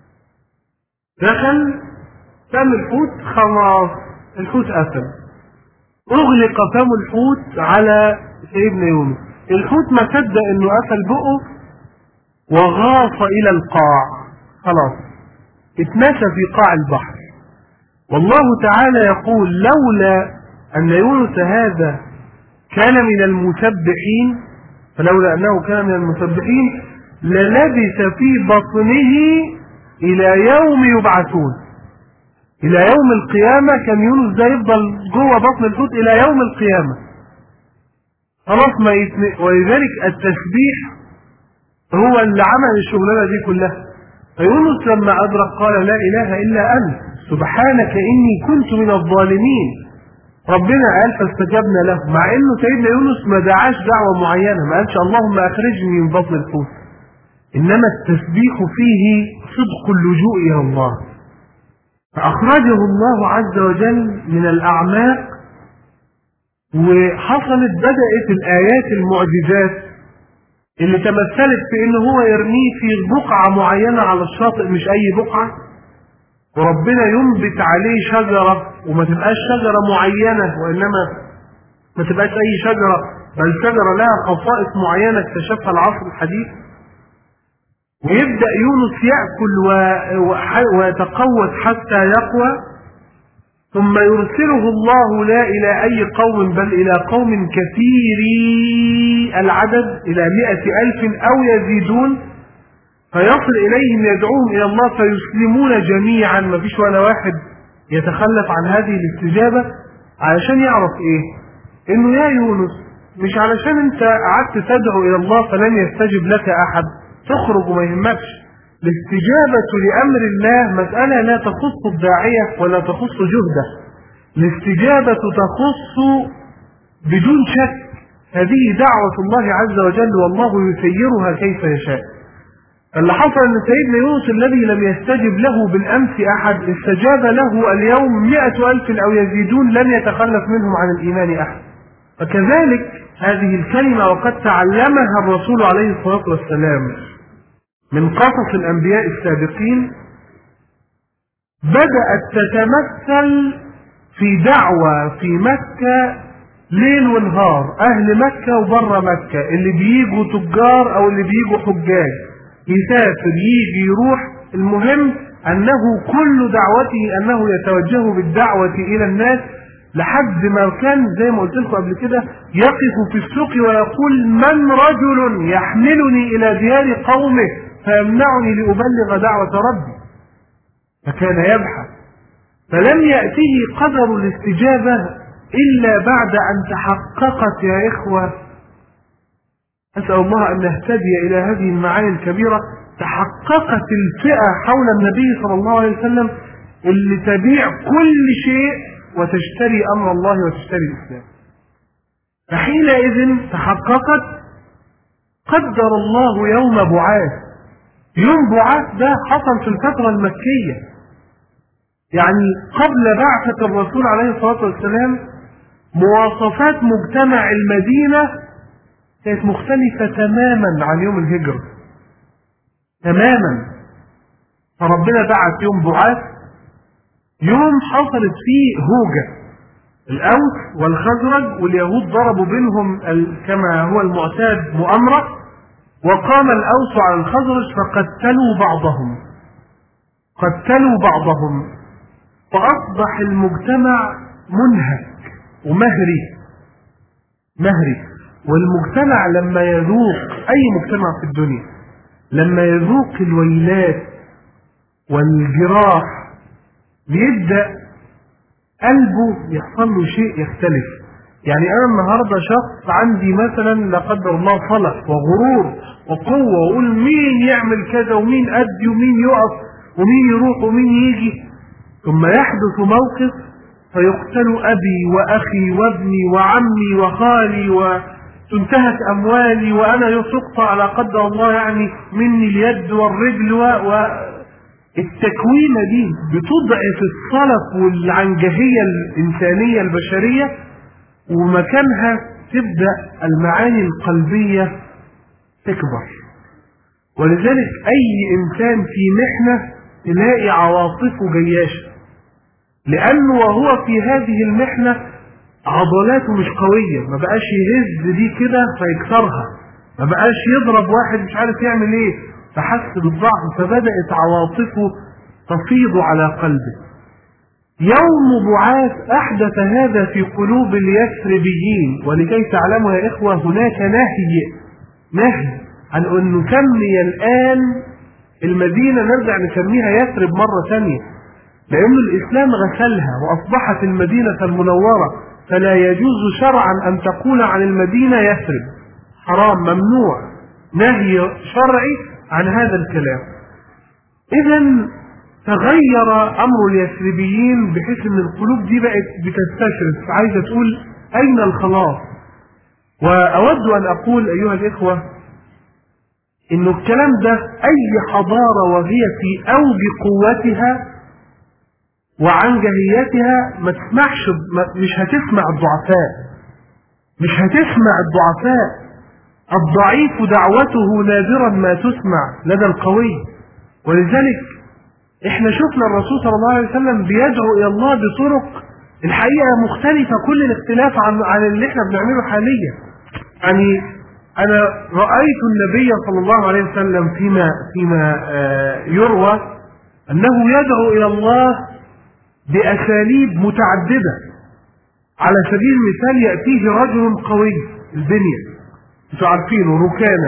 دخل فم الحوت، خلاص الحوت قفل، اغلق فم الحوت على سيدنا يونس. الحوت ما صدق انه قفل بقه وغاص الى القاع، خلاص اتنسى في قاع البحر. والله تعالى يقول لولا ان يونس هذا كان من المسبحين، فلولا انه كان من المسبحين للبث في بطنه الى يوم يبعثون، الى يوم القيامة كان يونس ده يفضل جوه بطن الحوت الى يوم القيامة، خلاص ما ولذلك التسبيح هو اللي عمل الشغلانة دي كلها. فيونس لما ادرك قال لا اله الا انت سبحانك اني كنت من الظالمين، ربنا قال فاستجبنا له، مع انه سيدنا يونس ما دعاش دعوة معينة، ما قالش اللهم اخرجني من بطن الحوت، انما التسبيح فيه صدق اللجوء الى الله، فاخرجه الله عز وجل من الاعماق. وحصلت بدأت الايات المعجزات اللي تمثلت في ان هو يرميه في بقعة معينة على الشاطئ، مش اي بقعة، وربنا ينبت عليه شجرة، وما تبقاش شجرة معينة، وانما ما تبقاش اي شجرة، بل شجرة لها خصائص معينة اكتشفها العصر الحديث. ويبدأ يونس يأكل ويتقوت حتى يقوى، ثم يرسله الله لا إلى أي قوم بل إلى قوم كثيري العدد، إلى 100,000 أو يزيدون، فيصل إليهم يدعوهم إلى الله فيسلمون جميعا، ما فيش ولا واحد يتخلف عن هذه الاستجابة، علشان يعرف إيه؟ إنه يا يونس مش علشان أنت قعدت تدعو إلى الله فلن يستجب لك أحد تخرج وما يهمكش. الاستجابة لأمر الله مسألة لا تخص الداعية ولا تخص جهده، الاستجابة تخص بدون شك، هذه دعوة الله عز وجل والله يسيرها كيف يشاء. اللي حصل ان سيدنا يونس الذي لم يستجب له بالامس احد استجاب له اليوم 100,000 او يزيدون لن يتخلف منهم عن الايمان احد. فكذلك هذه الكلمة وقد تعلمها الرسول عليه الصلاة والسلام من قصص الانبياء السابقين، بدأت تتمثل في دعوة في مكة ليل ونهار، اهل مكة وبره مكة، اللي بيجوا تجار او اللي بيجوا حجاج، يسافر يجي يروح، المهم انه كل دعوته انه يتوجه بالدعوة الى الناس، لحد ما كان زي ما قلت لكم قبل كده يقف في السوق ويقول من رجل يحملني الى ديار قومه فيمنعني لأبلغ دعوة ربي، فكان يبحث، فلم يأته قدر الاستجابة إلا بعد أن تحققت يا إخوة، أسأل الله أن نهتدي إلى هذه المعاني الكبيرة، تحققت الفئة حول النبي صلى الله عليه وسلم اللي تبيع كل شيء وتشتري أمر الله وتشتري الإسلام. فحينئذ تحققت، قدر الله يوم بعاث. يوم بعاث ده حصل في الفترة المكية، يعني قبل بعثة الرسول عليه الصلاة والسلام مواصفات مجتمع المدينة كانت مختلفة تماما عن يوم الهجرة تماما. فربنا بعث يوم بعاث، يوم حصلت فيه هوجة، الأوس والخزرج واليهود ضربوا بينهم كما هو المعتاد مؤامرة، وقام الأوس على الخزرج فقتلوا بعضهم، فأصبح المجتمع منهك ومهري. والمجتمع لما يذوق، أي مجتمع في الدنيا لما يذوق الويلات والجراح بيبدأ قلبه يحصل له شيء يختلف. يعني أنا النهاردة شخص عندي مثلا لا قدر الله صلح وغرور وقوة، وأقول مين يعمل كذا ومين أدي ومين يقف ومين يروح ومين يجي، ثم يحدث موقف فيقتل أبي وأخي وابني وعمي وخالي وتنتهك أموالي وأنا يسقط لا قدر الله يعني مني اليد والرجل التكوينة دي بتضعف الصلف والعنجهية الإنسانية البشرية، ومكانها تبدأ المعاني القلبية تكبر. ولذلك أي إنسان في محنة تلاقي عواطفه جياشة، لأنه وهو في هذه المحنة عضلاته مش قوية، ما بقاش يهز دي كده فيكسرها، ما بقاش يضرب واحد مش عارف يعمل ايه فحس بالضعف، فبدأت عواطفه تفيض على قلبه. يوم بعاث أحدث هذا في قلوب اليثربيين. ولكي تعلموا يا إخوة هناك نهي عن أن نسمي الآن المدينة نرجع نسميها يثرب مرة ثانية، لأن الإسلام غسلها وأصبحت المدينة المنورة، فلا يجوز شرعا أن تقول عن المدينة يثرب، حرام ممنوع، نهي شرعي عن هذا الكلام. إذن تغير أمر اليثربيين بحيث أن القلوب دي بقت بتستشرف، عايزة تقول أين الخلاص. وأود أن أقول أيها الإخوة إن الكلام ده أي حضارة وهي في أوج قوتها وعنجهيتها ما تسمعش، مش هتسمع الضعفاء. الضعيف دعوته نادرا ما تسمع لدى القوي. ولذلك احنا شفنا الرسول صلى الله عليه وسلم بيدعو الى الله بطرق الحقيقة مختلفة كل الاختلاف عن اللي احنا بنعمله حاليا. يعني أنا رأيت النبي صلى الله عليه وسلم فيما يروى أنه يدعو إلى الله بأساليب متعددة. على سبيل المثال يأتيه رجل قوي البنية، انتوا عارفينه،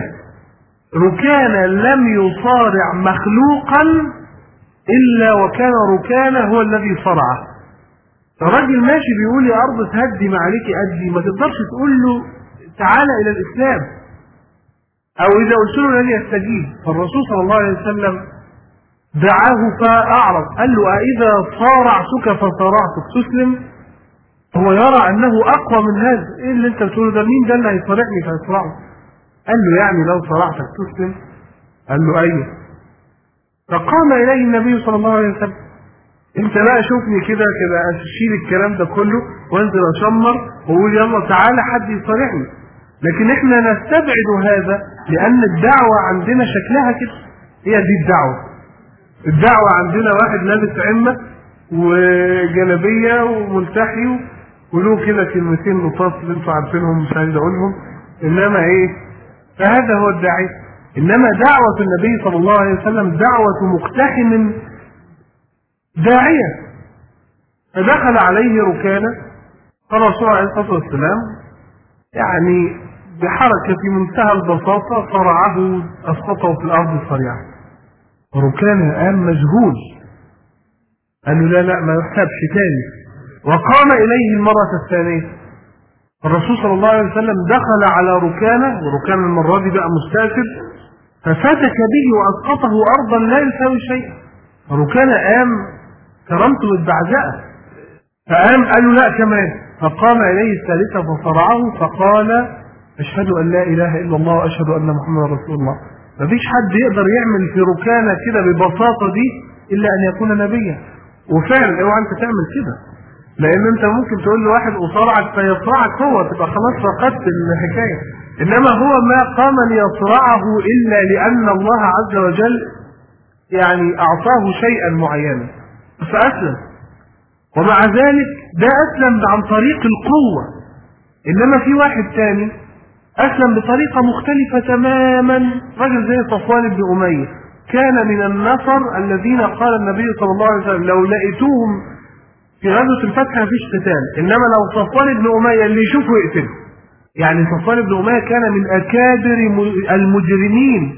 ركانة لم يصارع مخلوقا إلا وكان ركانة هو الذي صرعه. الراجل ماشي بيقول يا أرض تهدي ما عليك أدي، ما تقدرش تقول له تعالى إلى الإسلام، أو إذا قلت له لن يستجيب. فالرسول صلى الله عليه وسلم دعاه فأعرض، قال له أإذا صارعتك فصارعتك تسلم؟ هو يرى أنه أقوى من هذا، إيه اللي أنت بتقوله ده؟ مين ده اللي هيصارعني فيصرعه؟ قال له يعني لو صرعتك تسلم؟ قال له أيوه. فقام إليه النبي صلى الله عليه وسلم، انت بقى شوفني كده اشيل الكلام ده كله وانزل اشمر واقول يلا تعالى حد يصارعني. لكن احنا نستبعد هذا لان الدعوة عندنا شكلها كده، هي دي الدعوة عندنا واحد لابس عمة وجلابية وملتحي وله كده كلمتين لطاف اللي انتوا عارفينهم مش عايز اقولهم، انما ايه؟ فهذا هو الداعي. انما دعوة النبي صلى الله عليه وسلم دعوة مقتحم داعية. فدخل عليه ركانة، فالرسول عليه الصلاة والسلام يعني بحركة في منتهى البساطة صرعه أسقطه في الأرض صريعا. ركانة قام مجهول، قال له لا ما يحسبش تاني، وقام إليه المرة الثانية. الرسول صلى الله عليه وسلم دخل على ركانة، وركانة المرة دي بقى مستأثر، ففتك به وأسقطه أرضا لا يساوي شيئا. ركانة قام كرمته بالبعزاء، فقام قال له لا كمان، فقام إليه الثالثة فصرعه فقال أشهد أن لا إله إلا الله وأشهد أن محمد رسول الله. مفيش حد يقدر يعمل في ركانة كده ببساطة دي إلا أن يكون نبيا. وفعلا اوعى أنت تعمل كده، لأن أنت ممكن تقول لواحد أصرعك فيصرعك هو، تبقى خلاص فقدت الحكاية. إنما هو ما قام ليصرعه إلا لأن الله عز وجل يعني أعطاه شيئا معينا فأسلم. ومع ذلك ده أسلم عن طريق القوة، إنما في واحد تاني أسلم بطريقة مختلفة تماما. رجل زي صفوان بن أمية كان من النفر الذين قال النبي صلى الله عليه وسلم لو لقيتوهم في غزوة الفتح مفيش قتال، إنما لو صفوان بن أمية اللي يشوفه يقتله. يعني صفوان بن أمية كان من أكابر المجرمين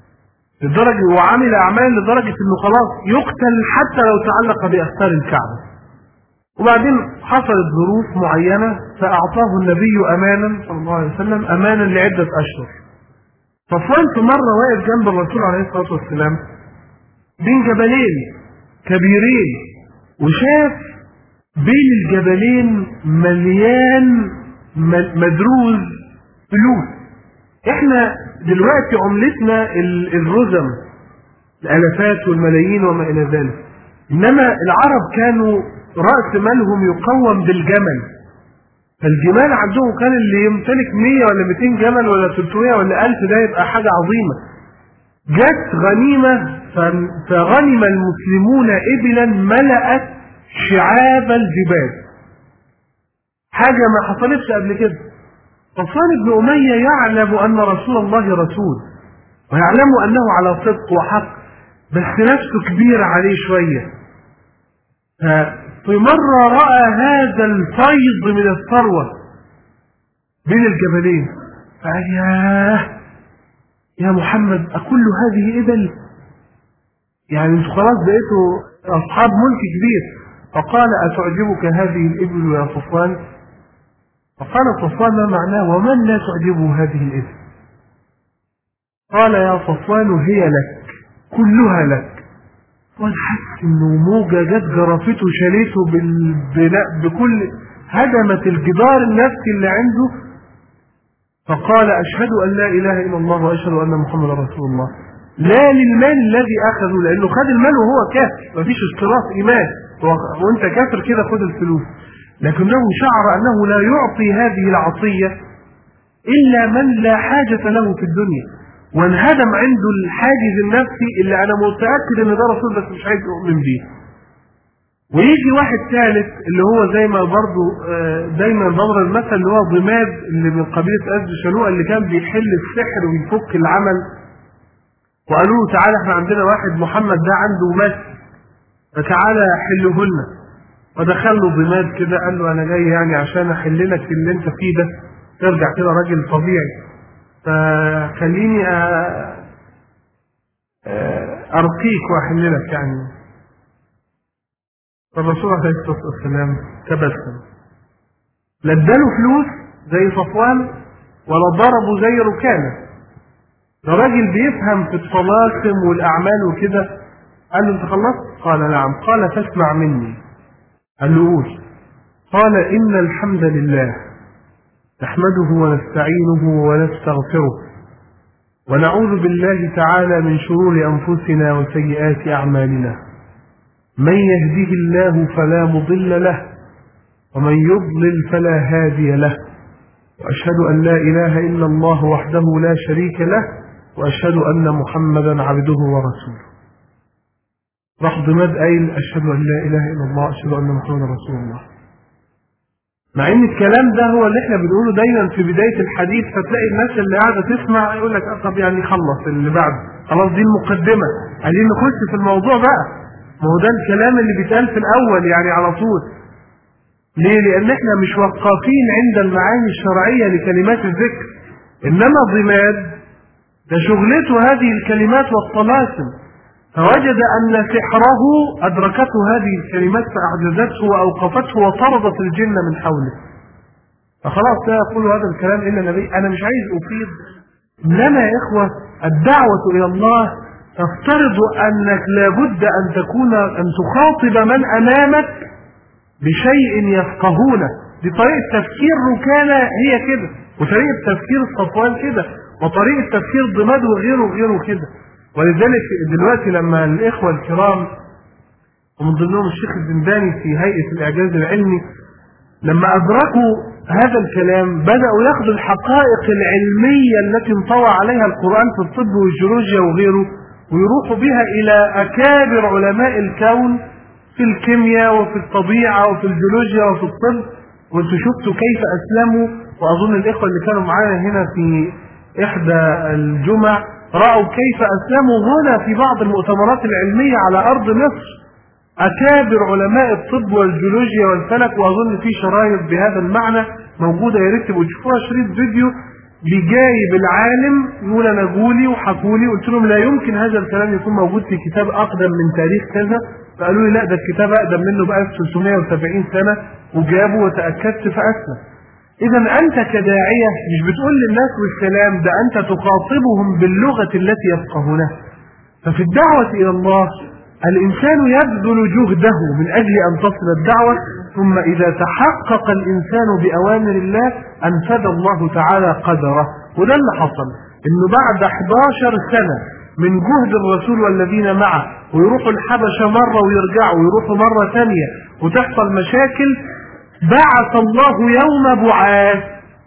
لدرجة، وعمل أعمال لدرجة إنه خلاص يقتل حتى لو تعلق بأستار الكعبة. وبعدين حصلت ظروف معينة فأعطاه النبي أمانا صلى الله عليه وسلم، أمانا لعدة أشهر. صفوان في مرة واقف جنب الرسول عليه الصلاة والسلام بين جبلين كبيرين، وشاف بين الجبلين مليان مدروز فلوس. احنا دلوقتي عملتنا الرزم، الالافات والملايين وما الى ذلك، انما العرب كانوا رأس مالهم يقوم بالجمل. فالجمال عندهم كان اللي يمتلك 100 ولا 200 جمل ولا 300 ولا 1000 ده يبقى حاجة عظيمة. جت غنيمة فغنم المسلمون إبلا ملأت شعاب الجبال، حاجة ما حصلتش قبل كده. صفوان بن أمية يعلم أن رسول الله رسول، ويعلم أنه على صدق وحق، بس نفسه كبير عليه شوية. في مرة رأى هذا الفيض من الثروة بين الجبلين، فقال يا محمد أكل هذه إبل؟ يعني انتوا خلاص بقيتوا أصحاب ملك كبير. فقال أتعجبك هذه الإبل يا صفوان؟ فقال صفوان ما معناه ومن لا تعجبه هذه الإبل؟ قال يا صفوان هي لك كلها لك. قال حس انه موجة جت جرفته شالته بكل، هدمت الجدار النفسي اللي عنده. فقال أشهد أن لا إله إلا الله وأشهد أن محمد رسول الله. لا للمال الذي أخذه، لأنه خد المال وهو كافر، مفيش اشتراط إيمان، وأنت كافر كده خد الفلوس، لكنه شعر أنه لا يعطي هذه العطية إلا من لا حاجة له في الدنيا، وانهدم عنده الحاجز النفسي اللي أنا متأكد أن ده رسول بس مش عايز أؤمن به. ويجي واحد ثالث اللي هو زي ما برضه دايما بضرب المثل اللي هو ضماد اللي من قبيله أسد شنوءة اللي كان بيحل السحر ويفك العمل، وقالوا له تعالى احنا عندنا واحد محمد ده عنده مس فتعالى حلهن، فدخل له ضماد كده قال له انا جاي يعني عشان احل لك اللي انت فيه ده ترجع كده راجل طبيعي، فخليني ارقيك واحل لك يعني. فالرسول عليه الصلاه والسلام تبسم، لا اداله فلوس زي صفوان ولا ضربه زي ركانه، ده راجل بيفهم في الطلاسم والاعمال وكده. قال له انت خلصت؟ قال نعم. قال فاسمع مني. قال له قول. قال ان الحمد لله نحمده ونستعينه ونستغفره ونعوذ بالله تعالى من شرور انفسنا وسيئات اعمالنا، من يهده الله فلا مضل له ومن يضلل فلا هادي له، واشهد ان لا اله الا الله وحده لا شريك له واشهد ان محمدا عبده ورسوله. راح ضماد قايل اشهد ان لا اله الا الله اشهد ان محمدا رسول الله. مع ان الكلام ده هو اللي احنا بنقوله دايما في بدايه الحديث، فتلاقي الناس اللي قاعده تسمع يقول لك طب يعني خلص اللي بعده، خلاص دي المقدمه، عايزين نخش في الموضوع بقى. ما هو ده الكلام اللي بيتقال في الاول يعني على طول. ليه؟ لان احنا مش وقافين عند المعاني الشرعيه لكلمات الذكر، انما ضماد ده شغلته هذه الكلمات والطلاسم، فوجد أن سحره أدركته هذه الكلمات فأعجزته وأوقفته وطردت الجن من حوله. فخلاص لا يقول هذا الكلام إلا نبي. أنا مش عايز أفيد، إنما يا إخوة الدعوة إلى الله تفترض أنك لابد أن تخاطب من أمامك بشيء يفقهونه. دي طريقة تفكير ركانة هي كده، وطريقة تفكير صفوان كده، وطريقة تفكير ضماد وغيره كده. ولذلك دلوقتي لما الإخوة الكرام ومن ضمنهم الشيخ الزنداني في هيئة الإعجاز العلمي لما أدركوا هذا الكلام بدأوا ياخذوا الحقائق العلمية التي انطوى عليها القرآن في الطب والجيولوجيا وغيره ويروحوا بها إلى أكابر علماء الكون في الكيمياء وفي الطبيعة وفي الجيولوجيا وفي الطب. وانتوا شفتوا كيف أسلموا، وأظن الإخوة اللي كانوا معانا هنا في إحدى الجمع رأوا كيف أسلموا هنا في بعض المؤتمرات العلمية على أرض مصر أكابر علماء الطب والجيولوجيا والفلك، وأظن في شرايط بهذا المعنى موجودة، يا ريت تبقوا تشوفوها، شريط فيديو بجايب العالم يقول أنا جولي وحكولي، قلت لهم لا يمكن هذا الكلام يكون موجود في كتاب أقدم من تاريخ كذا، فقالوا لي لا ده الكتاب أقدم منه بقى 370 سنة، وجابوا وتأكدت فأسلم. إذا أنت كداعية مش بتقول للناس والكلام ده، أنت تخاطبهم باللغة التي يفقهونها. ففي الدعوة إلى الله الإنسان يبذل جهده من أجل أن تصل الدعوة، ثم إذا تحقق الإنسان بأوامر الله أنفذ الله تعالى قدره. وده اللي حصل، إنه بعد 11 سنة من جهد الرسول والذين معه، ويروحوا الحبشة مرة ويرجعوا ويروحوا مرة ثانية وتحصل مشاكل، بعث الله يوم بعاث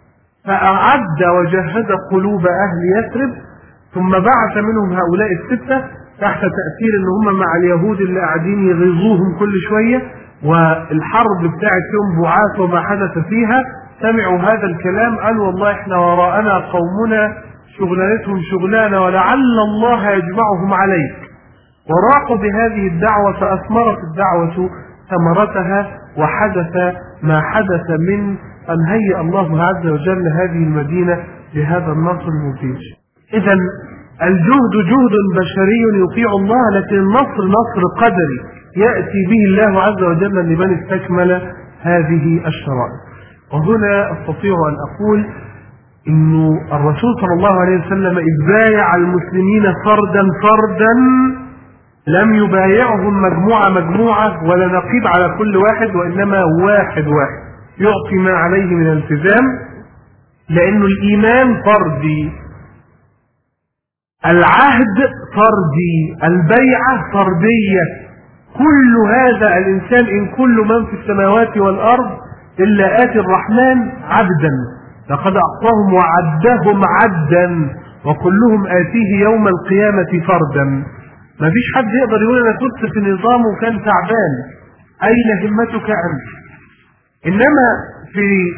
فأعد وجهز قلوب أهل يثرب، ثم بعث منهم هؤلاء الستة تحت تأثير ان هم مع اليهود اللي قاعدين يغيظوهم كل شوية، والحرب بتاعت يوم بعاث وما حدث فيها، سمعوا هذا الكلام قالوا والله احنا وراءنا قومنا شغلانتهم شغلانة ولعل الله يجمعهم عليك، وراقوا بهذه الدعوة فأثمرت الدعوة ثمرتها، وحدث ما حدث من أن هيأ الله عز وجل هذه المدينة لهذا النصر المبين. إذا الجهد جهد بشري يطيع الله، لكن النصر نصر قدري يأتي به الله عز وجل لمن استكمل هذه الشرائط. وهنا أستطيع أن أقول إنه الرسول صلى الله عليه وسلم إذ بايع المسلمين فردا لم يبايعهم مجموعة ولا نقيب على كل واحد، وإنما واحد يعطي ما عليه من التزام، لأنه الإيمان فردي، العهد فردي، البيعة فردية. كل هذا الإنسان إن كل من في السماوات والأرض إلا آتي الرحمن عبدا، لقد أعطاهم وعدهم عدا وكلهم آتيه يوم القيامة فردا. ما فيش حد يقدر يقول أنا كنت في نظام وكان تعبان، أين همتك أنت؟ إنما في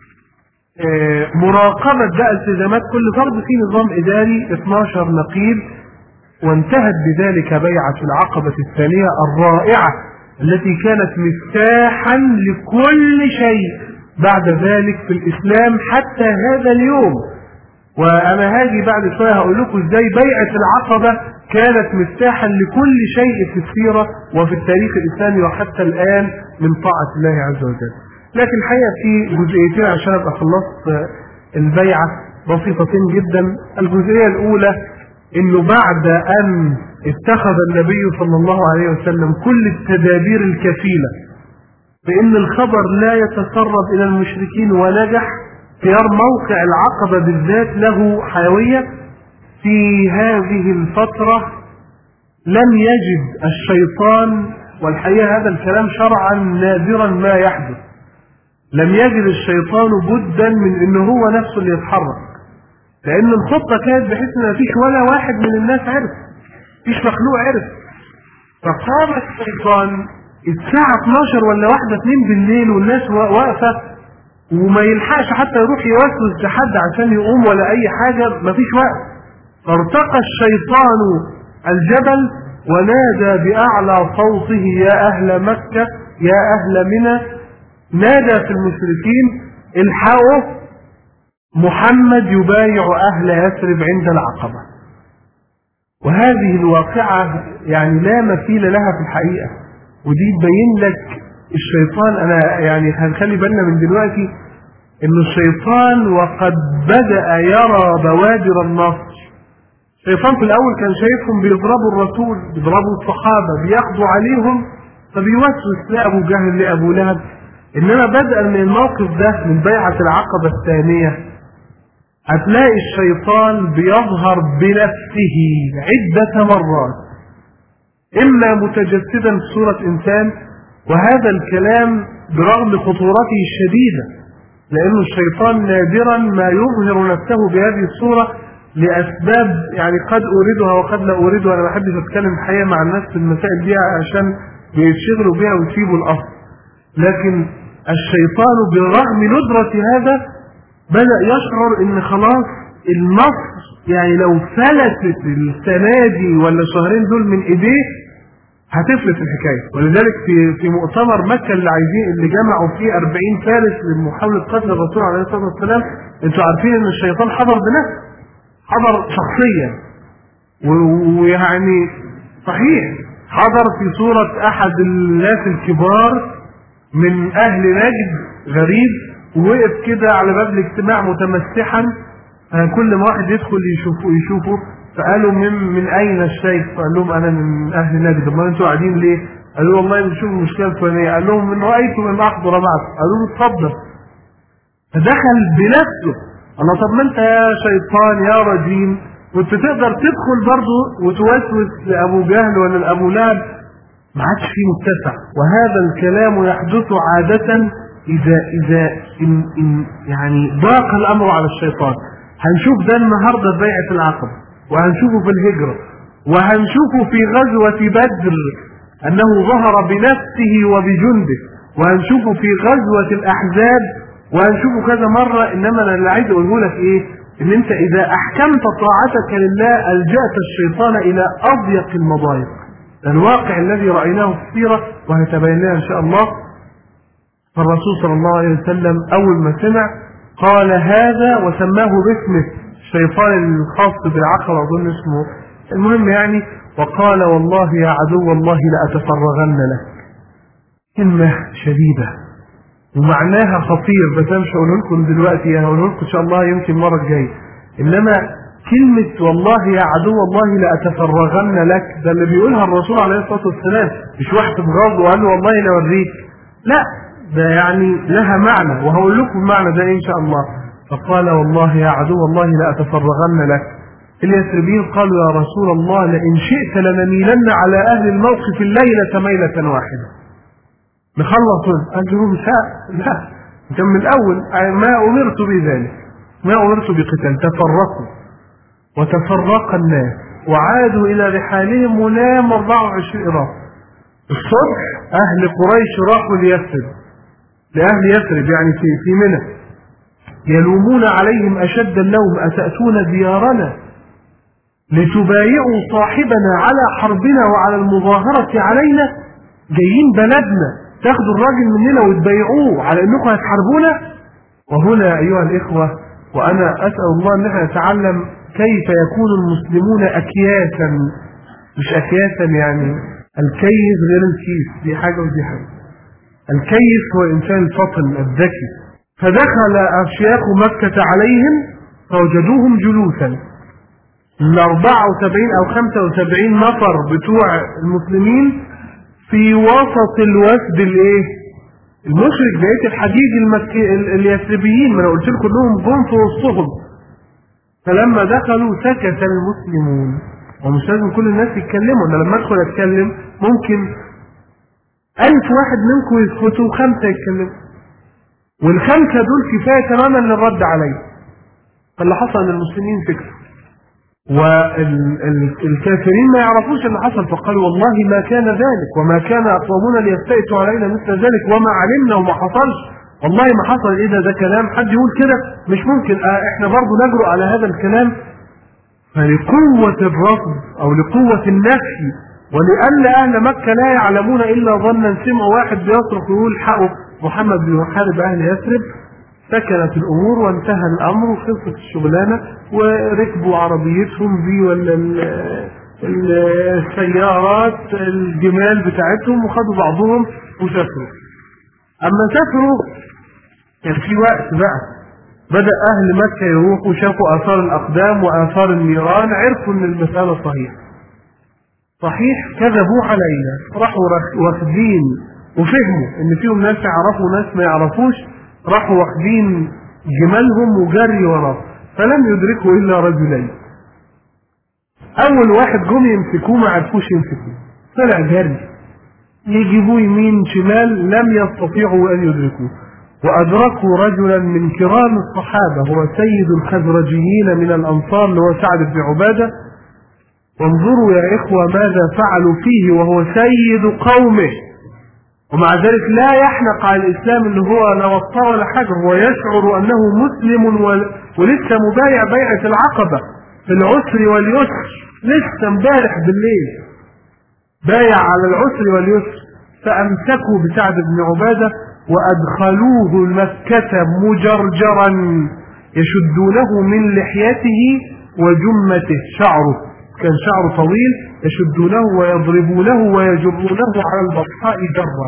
مراقبة بقى التزامات كل فرد في نظام إداري 12 نقيب، وانتهت بذلك بيعة العقبة الثانية الرائعة التي كانت مفتاحا لكل شيء بعد ذلك في الإسلام حتى هذا اليوم. وأنا هاجي بعد شوية هقول لكم ازاي بيعة العقبة كانت مفتاحا لكل شيء في السيرة وفي التاريخ الإسلامي وحتى الآن من طاعة الله عز وجل. لكن الحقيقة في جزئيتين عشان أبقى خلصت البيعة بسيطتين جدا. الجزئية الأولى إنه بعد أن اتخذ النبي صلى الله عليه وسلم كل التدابير الكفيلة بأن الخبر لا يتسرب إلى المشركين ونجح اختيار موقع العقبة بالذات له حيوية، في هذه الفترة لم يجد الشيطان، والحقيقة هذا الكلام شرعا نادرا ما يحدث، لم يجد الشيطان بدا من انه هو نفسه اللي يتحرك، لان الخطة كانت بحيث ان مفيش ولا واحد من الناس عرف، مفيش مخلوق عرف. فقام الشيطان الساعة 12 ولا 1 2 بالليل والناس واقفة وما يلحقش حتى يروح يوسوس لحد عشان يقوم ولا اي حاجة، مفيش وقت. فارتقى الشيطان الجبل ونادى بأعلى صوته يا أهل مكة يا أهل منى، نادى في المشركين الحقوا محمد يبايع أهل يثرب عند العقبة. وهذه الواقعة يعني لا مثيل لها في الحقيقة، ودي تبين لك الشيطان. أنا يعني هنخلي بالنا من دلوقتي إن الشيطان وقد بدأ يرى بوادر النصر. الشيطان في الأول كان شايفهم بيضربوا الرسول، بيضربوا الصحابة، بياخدوا عليهم، فبيوسوس لأبو جهل لأبو لهب. إنما بدءا من الموقف ده من بيعة العقبة الثانية هتلاقي الشيطان بيظهر بنفسه عدة مرات، إما متجسدا في صورة إنسان، وهذا الكلام برغم خطورته الشديدة، لأن الشيطان نادرا ما يظهر نفسه بهذه الصورة لأسباب يعني قد أوردها وقد لا أوردها. أنا ما بحبش أتكلم الحقيقة مع الناس في المسائل دي عشان بيشغلوا بها ويسيبوا الأصل، لكن الشيطان بالرغم ندرة هذا بدأ يشعر إن خلاص النصر يعني لو فلتت السنة دي ولا الشهرين دول من إيديه هتفلت الحكاية. ولذلك في مؤتمر مكة اللي جمعوا فيه 40 فارس لمحاولة قتل الرسول عليه الصلاة والسلام، انتوا عارفين ان الشيطان حضر بنفسه، حضر شخصيا، ويعني صحيح حضر في صورة احد الناس الكبار من اهل نجد غريب، ووقف كده على باب الاجتماع متمسحا، كل ما واحد يدخل يشوفه فقالوا من اين الشيخ؟ فقال لهم انا من اهل نجد. ما انتوا قاعدين ليه؟ قالوا والله بنشوف المشكله الفلانيه. قال لهم من رايت من احضر معك. قالوا له اتفضل. فدخل بنفسه. الله، طب ما انت يا شيطان يا رجيم كنت تقدر تدخل برضه وتوسوس لابو جهل ولا لابو لهب، ما عادش فيه متسع. وهذا الكلام يحدث عاده اذا إن يعني ضاق الامر على الشيطان. هنشوف ده النهارده في بيعة العقبة، وهنشوفه في الهجرة، وهنشوفه في غزوة بدر أنه ظهر بنفسه وبجنده، وهنشوفه في غزوة الأحزاب، وهنشوفه كذا مرة. إنما أنا اللي عايز أقوله لك إيه؟ إن أنت إذا أحكمت طاعتك لله ألجأت الشيطان إلى أضيق المضايق. الواقع الذي رأيناه في السيرة وهيتبين لنا إن شاء الله. فالرسول صلى الله عليه وسلم أول ما سمع قال هذا، وسماه باسمه الشيطان الخاص بالعقبة أظن اسمه، المهم يعني، وقال والله يا عدو الله لأتفرغن لك. كلمة شديدة ومعناها خطير، بس أنا مش هقوله لكم دلوقتي، هقوله لكم إن شاء الله يمكن المرة الجاية. إنما كلمة والله يا عدو الله لأتفرغن لك ده اللي بيقولها الرسول عليه الصلاة والسلام، مش واحد بغض وقال له والله لأوريك، لا، ده يعني لها معنى، وهقول لكم المعنى ده إن شاء الله. فقال والله يا عدو الله لأتفرغن لك. اليثربيين قالوا يا رسول الله لئن شئت لنميلن على أهل الموقف الليلة ميلة واحدة نخلص. قال لهم لا، كان من الأول ما أمرت بذلك، ما أمرت بقتال. تفرقوا وتفرق الناس وعادوا إلى رحالهم ونام 24 إراق. الصبح أهل قريش راحوا لأهل يثرب يعني في منى، يلومون عليهم أشد اللوم: أتأتون ديارنا لتبايعوا صاحبنا على حربنا وعلى المظاهرة علينا؟ جايين بلدنا تاخدوا الراجل مننا وتبايعوه على انكم هتحاربونا؟ وهنا ايها الاخوة، وانا اسأل الله ان احنا نتعلم كيف يكون المسلمون اكياسا، مش اكياسا يعني الكيس غير الكيس، دي حاجة ودي حاجة. الكيس هو الانسان الفطن الذكي. فدخل اشياخ مكة عليهم فوجدوهم جلوسا، ال 74 او 75 نفر بتوع المسلمين في وسط الوفد المشرك، بقية الحجيج اليثربيين، ما انا قلت لكم انهم جم في وسطهم. فلما دخلوا سكت المسلمون، ومش لازم كل الناس يتكلموا، انا لما ادخل اتكلم ممكن 1000 واحد منكم يسكتوا و5 يتكلموا، وال5 دول كفايه تماما للرد عليه. فاللي حصل ان المسلمين سكتوا، والكافرين ما يعرفوش اللي حصل، فقالوا والله ما كان ذلك، وما كان اقوامنا ليستئتوا علينا مثل ذلك، وما علمنا وما حصلش، والله ما حصل. ايه ده كلام حد يقول كده؟ مش ممكن. احنا برضو نجرؤ على هذا الكلام. فلقوة الرفض او لقوة النفي، ولأن اهل مكة لا يعلمون الا ظنا، سمعوا واحد بيصرخ يقول حقه محمد بيحارب اهل يثرب، سكنت الامور وانتهى الامر وخلصت الشغلانه، وركبوا عربيتهم دي ولا السيارات الجمال بتاعتهم وخدوا بعضهم وسافروا. اما سافروا كان في وقت بقى بدأ اهل مكة يروحوا، شافوا اثار الاقدام واثار النيران، عرفوا ان المسألة صحيح كذبوا علينا، راحوا واخدين وفهموا ان فيهم ناس يعرفوا وناس ما يعرفوش، راحوا واخدين جمالهم وجري وراه، فلم يدركوا الا رجلين. اول واحد جم يمسكوه ما عرفوش يمسكوه، طلع جري، يجيبوه يمين شمال لم يستطيعوا ان يدركوه، وادركوا رجلا من كرام الصحابه هو سيد الخزرجيين من الانصار اللي هو سعد بن عباده. وانظروا يا اخوه ماذا فعلوا فيه وهو سيد قومه، ومع ذلك لا يحنق على الإسلام اللي هو لا وطاه ولا حاجة، هو يشعر أنه مسلم ولسه مبايع بيعة العقبة في العسر واليسر، لسه امبارح بالليل بايع على العسر واليسر. فأمسكوا بسعد بن عبادة وأدخلوه مكة مجرجرا، يشدونه من لحيته وجمته، شعره كان شعره طويل، يشدونه ويضربونه ويجرونه على البطحاء جرا،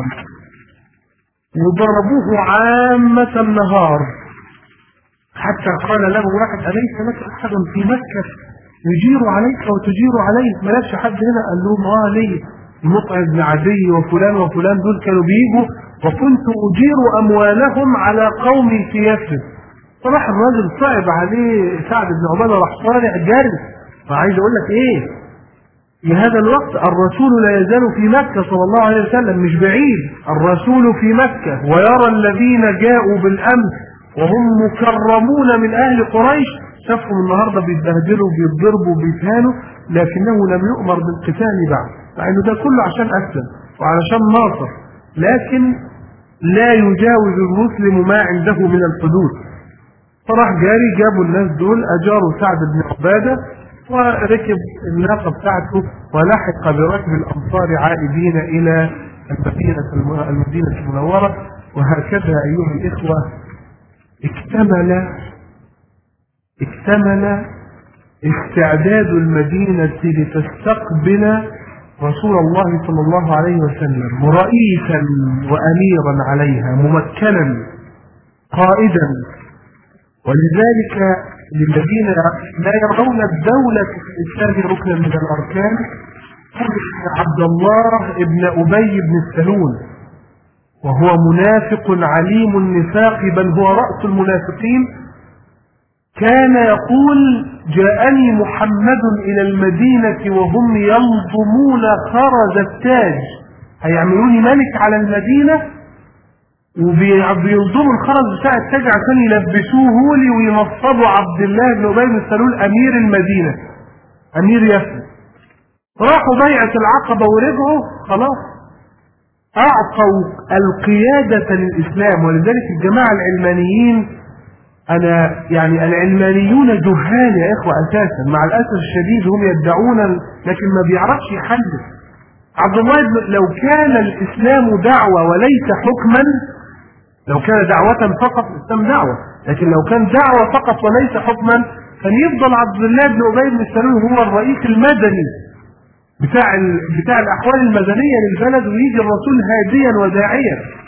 وضربوه عامة النهار، حتى قال له واحد: أليس لك أحد في مكة يجير عليك وتجير عليه؟ ملاش حد هنا؟ قال لهم لي المطعم بن عدي وفلان وفلان، دول كانوا بيجوا وكنت أجير أموالهم على قومي في يثرب. فراح الراجل صعب عليه سعد بن عبادة، راح طالع جري. فعايز اقول لك في هذا الوقت الرسول لا يزال في مكة صلى الله عليه وسلم، مش بعيد، الرسول في مكة، ويرى الذين جاءوا بالامس وهم مكرمون من اهل قريش، شافهم النهارده بيتبهدلوا وبيتضربوا وبيتهانوا، لكنه لم يؤمر بالقتال بعد، مع انه ده كله عشان اسلم وعلشان ناصر، لكن لا يجاوز المسلم ما عنده من الحدود. فراح جاري، جابوا الناس دول، اجاروا سعد بن عبادة وركب الناقة بتاعته ولحق بركب الأنصار عائدين إلى المدينة المنورة. وهكذا أيها الإخوة اكتمل استعداد المدينة لتستقبل رسول الله صلى الله عليه وسلم رئيسا وأميرا عليها، ممكنا قائدا. ولذلك للذين لا يرون الدولة في الإسلام ركنا من الأركان، عبد الله ابن أبي بن السلول، وهو منافق عليم النفاق، بل هو رأس المنافقين، كان يقول: جاءني محمد إلى المدينة وهم يلضمون خرز التاج، هيعملوني ملك على المدينة وبيلضموا الخرز بتاع التاج عشان يلبسوه لي وينصبوا عبد الله بن أبي بن السلول أمير المدينة، أمير يثرب. راحوا بيعة العقبة ورجعوا، خلاص أعطوا القيادة للإسلام. ولذلك الجماعة العلمانيين، أنا يعني العلمانيون جهال يا إخوة أساسا، مع الأسف الشديد هم يدعون لكن ما بيعرفش يحدث. عبد الله لو كان الإسلام دعوة وليس حكما، لو كان دعوة فقط، الإسلام دعوة، لكن لو كان دعوة فقط وليس حكما كان يفضل عبد الله بن أبي بن سلول هو الرئيس المدني بتاع الأحوال المدنية للبلد، ويجي الرسول هاديا وداعيا.